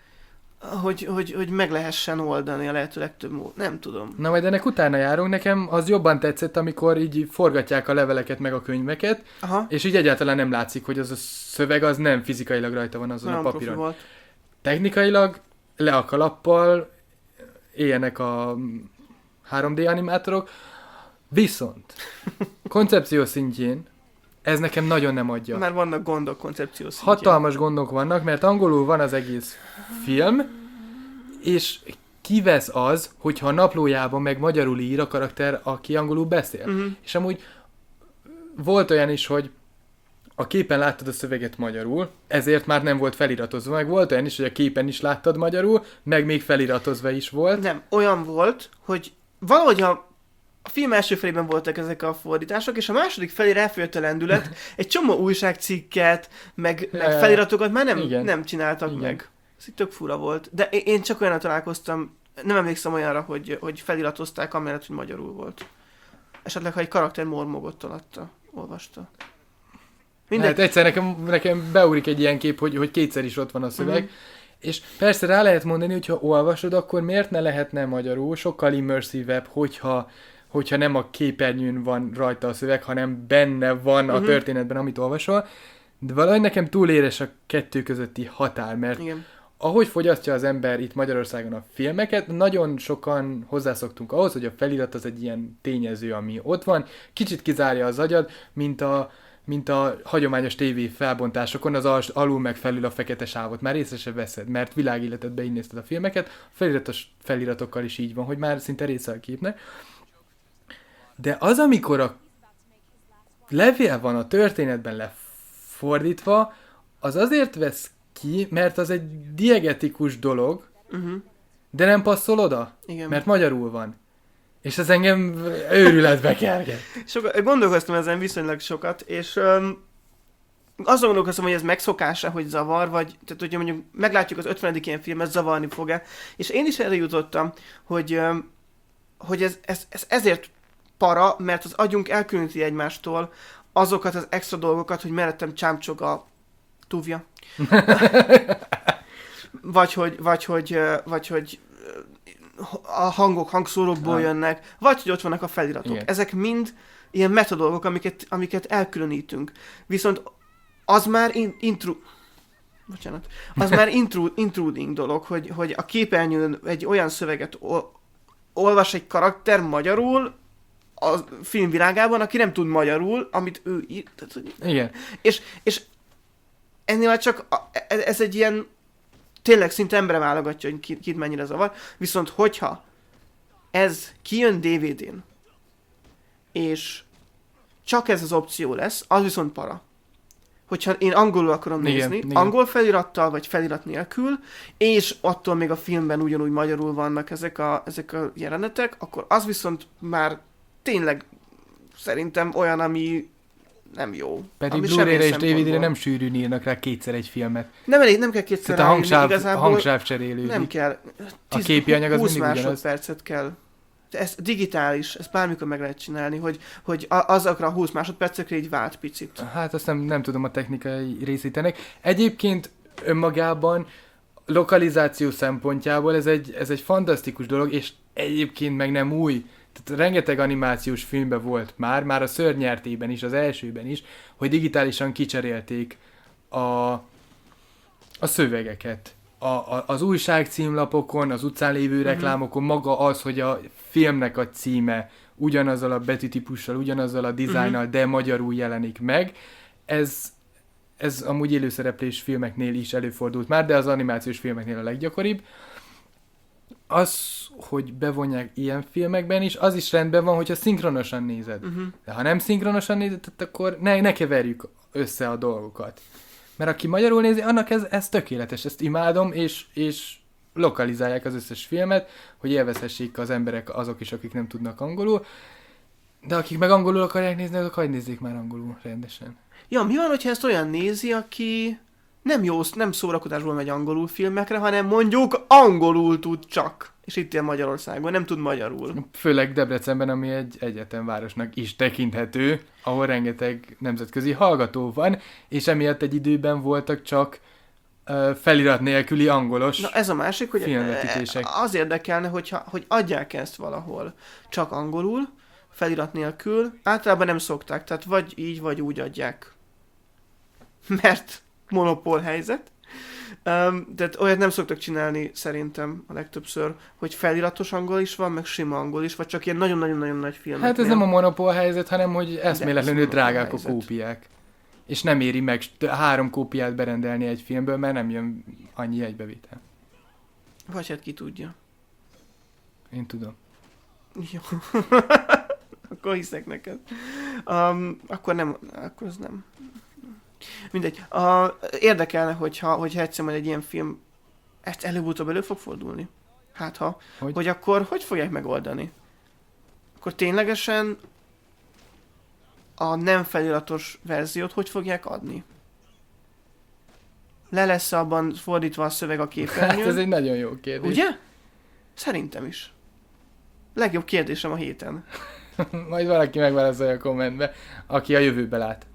hogy, hogy, hogy meg lehessen oldani a lehető legtöbb mód. Nem tudom. Na majd ennek utána járunk, nekem az jobban tetszett, amikor így forgatják a leveleket meg a könyveket, aha. És így egyáltalán nem látszik, hogy az a szöveg az nem fizikailag rajta van azon nagyon a papíron. Volt. Technikailag le a kalappal, éljenek a három dé animátorok, viszont koncepció szintjén ez nekem nagyon nem adja. Már vannak gondok koncepció szintjén. Hatalmas gondok vannak, mert angolul van az egész film, és kivesz az, hogyha a naplójában meg magyarul ír a karakter, aki angolul beszél. Uh-huh. És amúgy volt olyan is, hogy a képen láttad a szöveget magyarul, ezért már nem volt feliratozva, meg volt olyan is, hogy a képen is láttad magyarul, meg még feliratozva is volt. Nem, olyan volt, hogy valahogy a, a film első felében voltak ezek a fordítások, és a második felé ráfőtt a lendület, egy csomó újságcikket, meg, meg feliratokat már nem, nem csináltak igen. meg. Ez így tök fura volt. De én csak olyanra találkoztam, nem emlékszem olyanra, hogy, hogy feliratozták, amellett, hogy magyarul volt. Esetleg, ha egy karakter mormogott alatta, olvasta. Mindegy. Hát egyszer nekem, nekem beugrik egy ilyen kép, hogy, hogy kétszer is ott van a szöveg, uh-huh. És persze rá lehet mondani, hogy ha olvasod, akkor miért ne lehetne magyarul, sokkal immerszívebb, hogyha, hogyha nem a képernyőn van rajta a szöveg, hanem benne van uh-huh. a történetben, amit olvasol. De valahogy nekem túl éles a kettő közötti határ, mert igen. ahogy fogyasztja az ember itt Magyarországon a filmeket, nagyon sokan hozzászoktunk ahhoz, hogy a felirat az egy ilyen tényező, ami ott van, kicsit kizárja az agyad, mint a mint a hagyományos tévé felbontásokon, az al- alul meg felül a fekete sávot. Már észre se veszed, mert világéletedben így nézted a filmeket, a feliratos feliratokkal is így van, hogy már szinte része a képnek. De az, amikor a levél van a történetben lefordítva, az azért vesz ki, mert az egy diegetikus dolog, uh-huh. de nem passzol oda, igen. mert magyarul van. És ez engem őrületbe kerget. Sokat, gondolkoztam ezen viszonylag sokat, és um, azon gondolkoztam, hogy ez megszokása, hogy zavar, vagy tehát, hogyha mondjuk meglátjuk az ötvenedik ilyen filmet, zavarni fog-e. És én is erre jutottam, hogy, um, hogy ez, ez, ez ezért para, mert az agyunk elkülöníti egymástól azokat az extra dolgokat, hogy mellettem csámcsog a tuvja. vagy hogy, vagy hogy, vagy hogy a hangok hangszórókból jönnek, vagy hogy ott vannak a feliratok. Igen. Ezek mind ilyen metadolgok, amiket, amiket elkülönítünk. Viszont az már in, intru... Bocsánat. Az már intru, intruding dolog, hogy, hogy a képernyőn egy olyan szöveget ol, olvas egy karakter magyarul a filmvilágában, aki nem tud magyarul, amit ő ír. Igen. És, és ennél már csak a, ez egy ilyen tényleg szinte embere válogatja, hogy kit, kit mennyire zavar. Viszont hogyha ez kijön dé vé dén, és csak ez az opció lesz, az viszont para. Hogyha én angolul akarom igen, nézni, igen. angol felirattal, vagy felirat nélkül, és attól még a filmben ugyanúgy magyarul vannak ezek a, ezek a jelenetek, akkor az viszont már tényleg szerintem olyan, ami nem jó. Pedig Blu-ray-re és dé vé dére nem sűrűn írnak rá kétszer egy filmet. Nem elég, nem kell kétszer rá írni, igazából. A hangsáv cserélődik. Nem kell. A képi anyag az mindig ugyanaz. húsz másodpercet kell. Ez digitális, ezt bármikor meg lehet csinálni, hogy, hogy azokra a húsz másodpercekre így vált picit. Hát azt nem, nem tudom a technikai részítenek. Egyébként önmagában lokalizáció szempontjából ez egy, ez egy fantasztikus dolog, és egyébként meg nem új. Tehát rengeteg animációs filmben volt már, már a Szörnyertében is, az elsőben is, hogy digitálisan kicserélték a, a szövegeket. A, a, az újság címlapokon, az utcán lévő uh-huh. reklámokon maga az, hogy a filmnek a címe ugyanazzal a betűtípussal, ugyanazzal a dizájnnal, uh-huh. de magyarul jelenik meg. Ez, ez amúgy élőszereplés filmeknél is előfordult már, de az animációs filmeknél a leggyakoribb. Az, hogy bevonják ilyen filmekben is, az is rendben van, hogyha szinkronosan nézed. Uh-huh. De ha nem szinkronosan nézed, akkor ne, ne keverjük össze a dolgokat. Mert aki magyarul nézi, annak ez, ez tökéletes, ezt imádom, és, és lokalizálják az összes filmet, hogy élvezhessék az emberek, azok is, akik nem tudnak angolul. De akik meg angolul akarják nézni, azok hadd nézzék már angolul rendesen. Ja, mi van, hogyha ezt olyan nézi, aki nem jó, nem szórakozásból megy angolul filmekre, hanem mondjuk angolul tud csak. És itt él Magyarországon, nem tud magyarul. Főleg Debrecenben, ami egy egyetemvárosnak is tekinthető, ahol rengeteg nemzetközi hallgató van, és emiatt egy időben voltak csak uh, felirat nélküli angolos Na ez a másik, hogy filmvetítések. Az érdekelne, hogyha, hogy adják ezt valahol csak angolul, felirat nélkül, általában nem szokták, tehát vagy így, vagy úgy adják. Mert monopól helyzet. Um, tehát olyat nem szoktak csinálni szerintem a legtöbbször, hogy feliratos angol is van, meg sima angol is, vagy csak ilyen nagyon-nagyon-nagyon nagy filmek. Hát ez nem a monopól helyzet, hanem hogy eszméletlenül drágák a kópiák. És nem éri meg három kópiát berendelni egy filmből, mert nem jön annyi egybevétel. Vagy hát ki tudja. Én tudom. Jó. Akkor hiszek neked. Um, akkor nem, akkor az nem. Mindegy. Uh, érdekelne, hogyha, hogyha egyszer majd egy ilyen film ezt előbb-utóbb elő fog fordulni. Hát ha. Hogy? hogy akkor hogy fogják megoldani? Akkor ténylegesen a nem feliratos verziót hogy fogják adni? Le lesz abban fordítva a szöveg a képernyőn? Hát ez egy nagyon jó kérdés. Ugye? Szerintem is. Legjobb kérdésem a héten. Majd valaki megválaszolja a kommentbe, aki a jövőbe lát.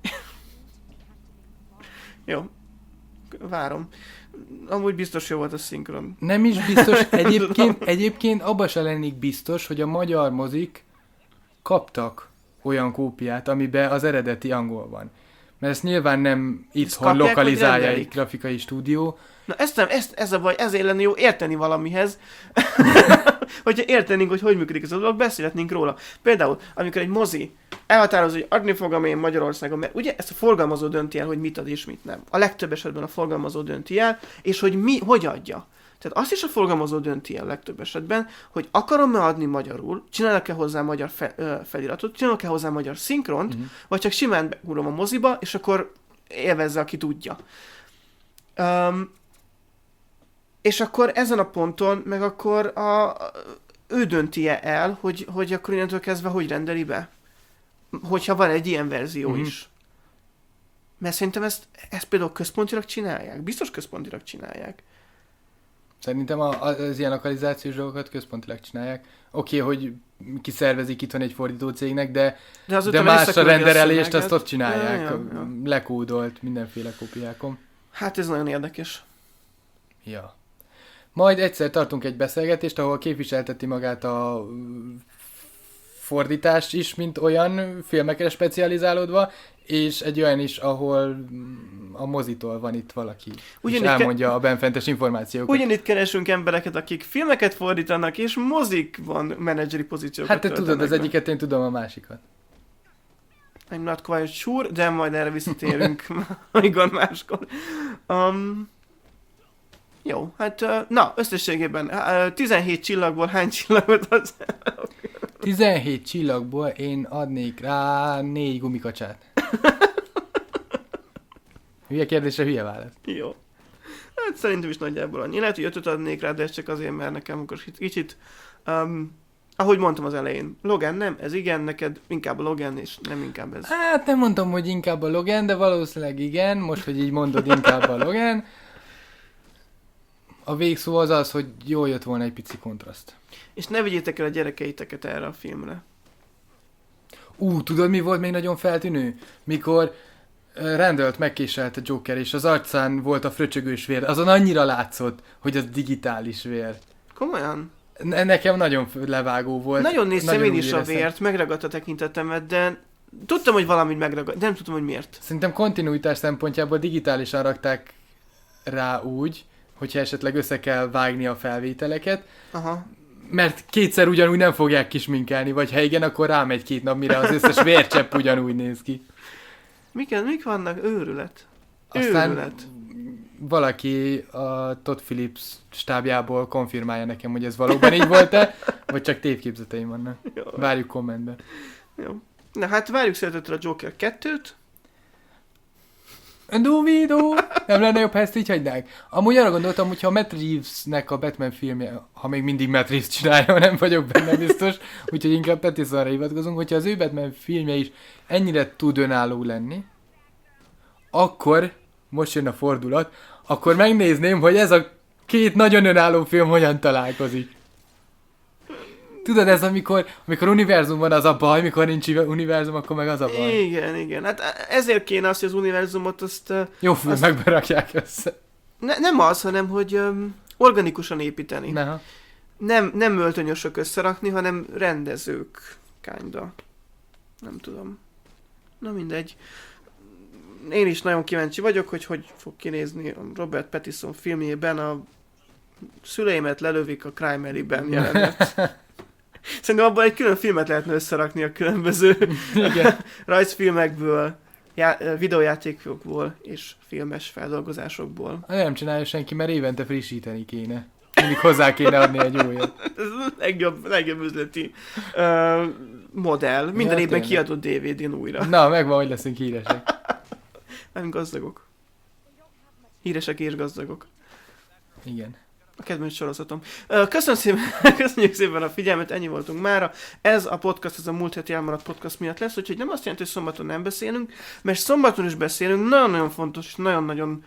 Jó. Várom. Amúgy biztos jó volt a szinkron. Nem is biztos. Egyébként, egyébként abba se lennék biztos, hogy a magyar mozik kaptak olyan kópiát, amiben az eredeti angol van. Mert ezt nyilván nem itthon kapják, lokalizálja egy grafikai stúdió. Na ezt nem, ezt, ez a baj, ezért lenne jó érteni valamihez. Hogyha értenénk, hogy hogy működik ez a dolog, beszélhetnénk róla. Például, amikor egy mozi elhatározza, hogy adni fogom én Magyarországon, mert ugye ezt a forgalmazó dönti el, hogy mit ad és mit nem. A legtöbb esetben a forgalmazó dönti el, és hogy mi, hogy adja. Tehát azt is a forgalmazó dönti el legtöbb esetben, hogy akarom-e adni magyarul, csinálok-e hozzá magyar fe, ö, feliratot, csinálok-e hozzá magyar szinkront, uh-huh. vagy csak simán beugrom a moziba, és akkor élvezze, aki tudja. Um, és akkor ezen a ponton, meg akkor a, a, ő dönti el, hogy, hogy akkor innentől kezdve hogy rendeli be. Hogyha van egy ilyen verzió uh-huh. is. Mert szerintem ezt, ezt például központilag csinálják. Biztos központilag csinálják. Szerintem a, az ilyen lokalizációs dolgokat központilag csinálják. Oké, okay, hogy kiszervezik itt van egy fordító cégnek, de, de, de más a renderelést, azt ott csinálják. Ja, ja, ja. Lekódolt mindenféle kópiákon. Hát ez nagyon érdekes. Ja. Majd egyszer tartunk egy beszélgetést, ahol képviselteti magát a fordítás is, mint olyan filmekre specializálódva, és egy olyan is, ahol a mozitól van itt valaki, ugyanitt és elmondja ke- a benfentes információkat. Ugyanitt keresünk embereket, akik filmeket fordítanak, és mozikban menedzseri pozíciókat Hát te tudod, az egyiket, én tudom a másikat. I'm not quite sure, de majd erre visszatérünk majd máskor. Um, jó, hát na, összességében tizenhét csillagból hány csillagot adsz? tizenhét csillagból én adnék rá négy gumikacsát. Hülye kérdésre hülye válasz. Jó. Hát szerintem is nagyjából annyi. Lehet, hogy ötöt adnék rá, de ez csak azért, mert nekem akkor kicsit, um, ahogy mondtam az elején, Logan nem, ez igen, neked inkább a Logan, és nem inkább ez. Hát nem mondtam, hogy inkább a Logan, de valószínűleg igen, most, hogy így mondod, inkább a Logan. A végszó az az, hogy jól jött volna egy pici kontraszt. És ne vigyétek el a gyerekeiteket erre a filmre. Ú, tudod mi volt még nagyon feltűnő? Mikor Randallt megkéselt a Joker, és az arcán volt a fröcsögős vér. Azon annyira látszott, hogy az digitális vér. Komolyan? Ne- nekem nagyon levágó volt. Nagyon néztem én úgy is a éreztem. vért, megragadt a tekintetemet, de tudtam, hogy valamit megragadt, de nem tudtam, hogy miért. Szerintem kontinuitás szempontjából digitálisan rakták rá úgy, hogyha esetleg össze kell vágni a felvételeket, Aha. mert kétszer ugyanúgy nem fogják kisminkelni, vagy ha igen, akkor rámegy két nap, mire az összes vércsepp ugyanúgy néz ki. Mik, mik vannak? Őrület. Aztán Őrület. valaki a Todd Phillips stábjából konfirmálja nekem, hogy ez valóban így volt-e, vagy csak tévképzeteim vannak. Jó. Várjuk kommentben. Jó. Na hát várjuk szeretettel a Joker kettőt. Duvidó! Nem lenne jobb, ha ezt így hagynák? Amúgy arra gondoltam, hogy ha Matt Reevesnek a Batman filmje, ha még mindig Matt Reeves csinálja, nem vagyok benne biztos, úgyhogy inkább Pattinsonra hivatkozunk, hogyha az ő Batman filmje is ennyire tud önálló lenni, akkor, most jön a fordulat, akkor megnézném, hogy ez a két nagyon önálló film hogyan találkozik. Tudod, ez amikor, amikor univerzum van, az a baj, mikor nincs univerzum, akkor meg az a baj. Igen, igen. Hát ezért kéne az, hogy az univerzumot azt... ö, Jó filmekbe rakják össze. Ne, nem az, hanem hogy um, organikusan építeni. Neha. Nem, nem öltönyösök összerakni, hanem rendezők. Kinda. Nem tudom. Na mindegy. Én is nagyon kíváncsi vagyok, hogy hogy fog kinézni a Robert Pattinson filmjében a szüleimet lelövik a Crime Alley-ben jelenet. Szerintem abban egy külön filmet lehetne összerakni a különböző Igen. rajzfilmekből, já- videójátékokból és filmes feldolgozásokból. Nem csinálja senki, mert évente frissíteni kéne. Mindig hozzá kéne adni egy újat. Ez a legjobb, legjobb üzleti uh, modell. Minden Ja, évben tényleg. kiadott dé vé dén újra. Na, megvan, hogy leszünk híresek. Nem gazdagok. Híresek és gazdagok. Igen. A kedvenc sorozatom. Ö, Köszönöm szépen, köszönjük szépen a figyelmet, ennyi voltunk mára. Ez a podcast, ez a múlt heti elmaradt podcast miatt lesz, úgyhogy nem azt jelenti, hogy szombaton nem beszélünk, mert szombaton is beszélünk nagyon-nagyon fontos és nagyon-nagyon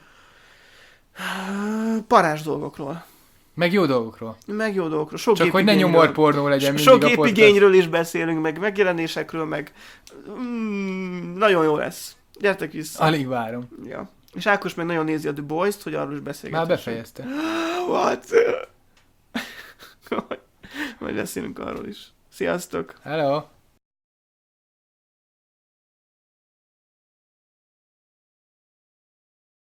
parázs dolgokról. Meg jó dolgokról. Meg jó dolgokról. Sok Csak hogy ne gépigényről. nyomorpornó legyen mindig Sok a podcast. gépigényről is beszélünk, meg megjelenésekről, meg mm, nagyon jó lesz. Gyertek vissza. Alig várom. Ja. És Ákos meg nagyon nézi a The Boys-t, hogy arról is beszélgetünk. Már befejezte. What? Majd beszélünk arról is. Sziasztok! Hello!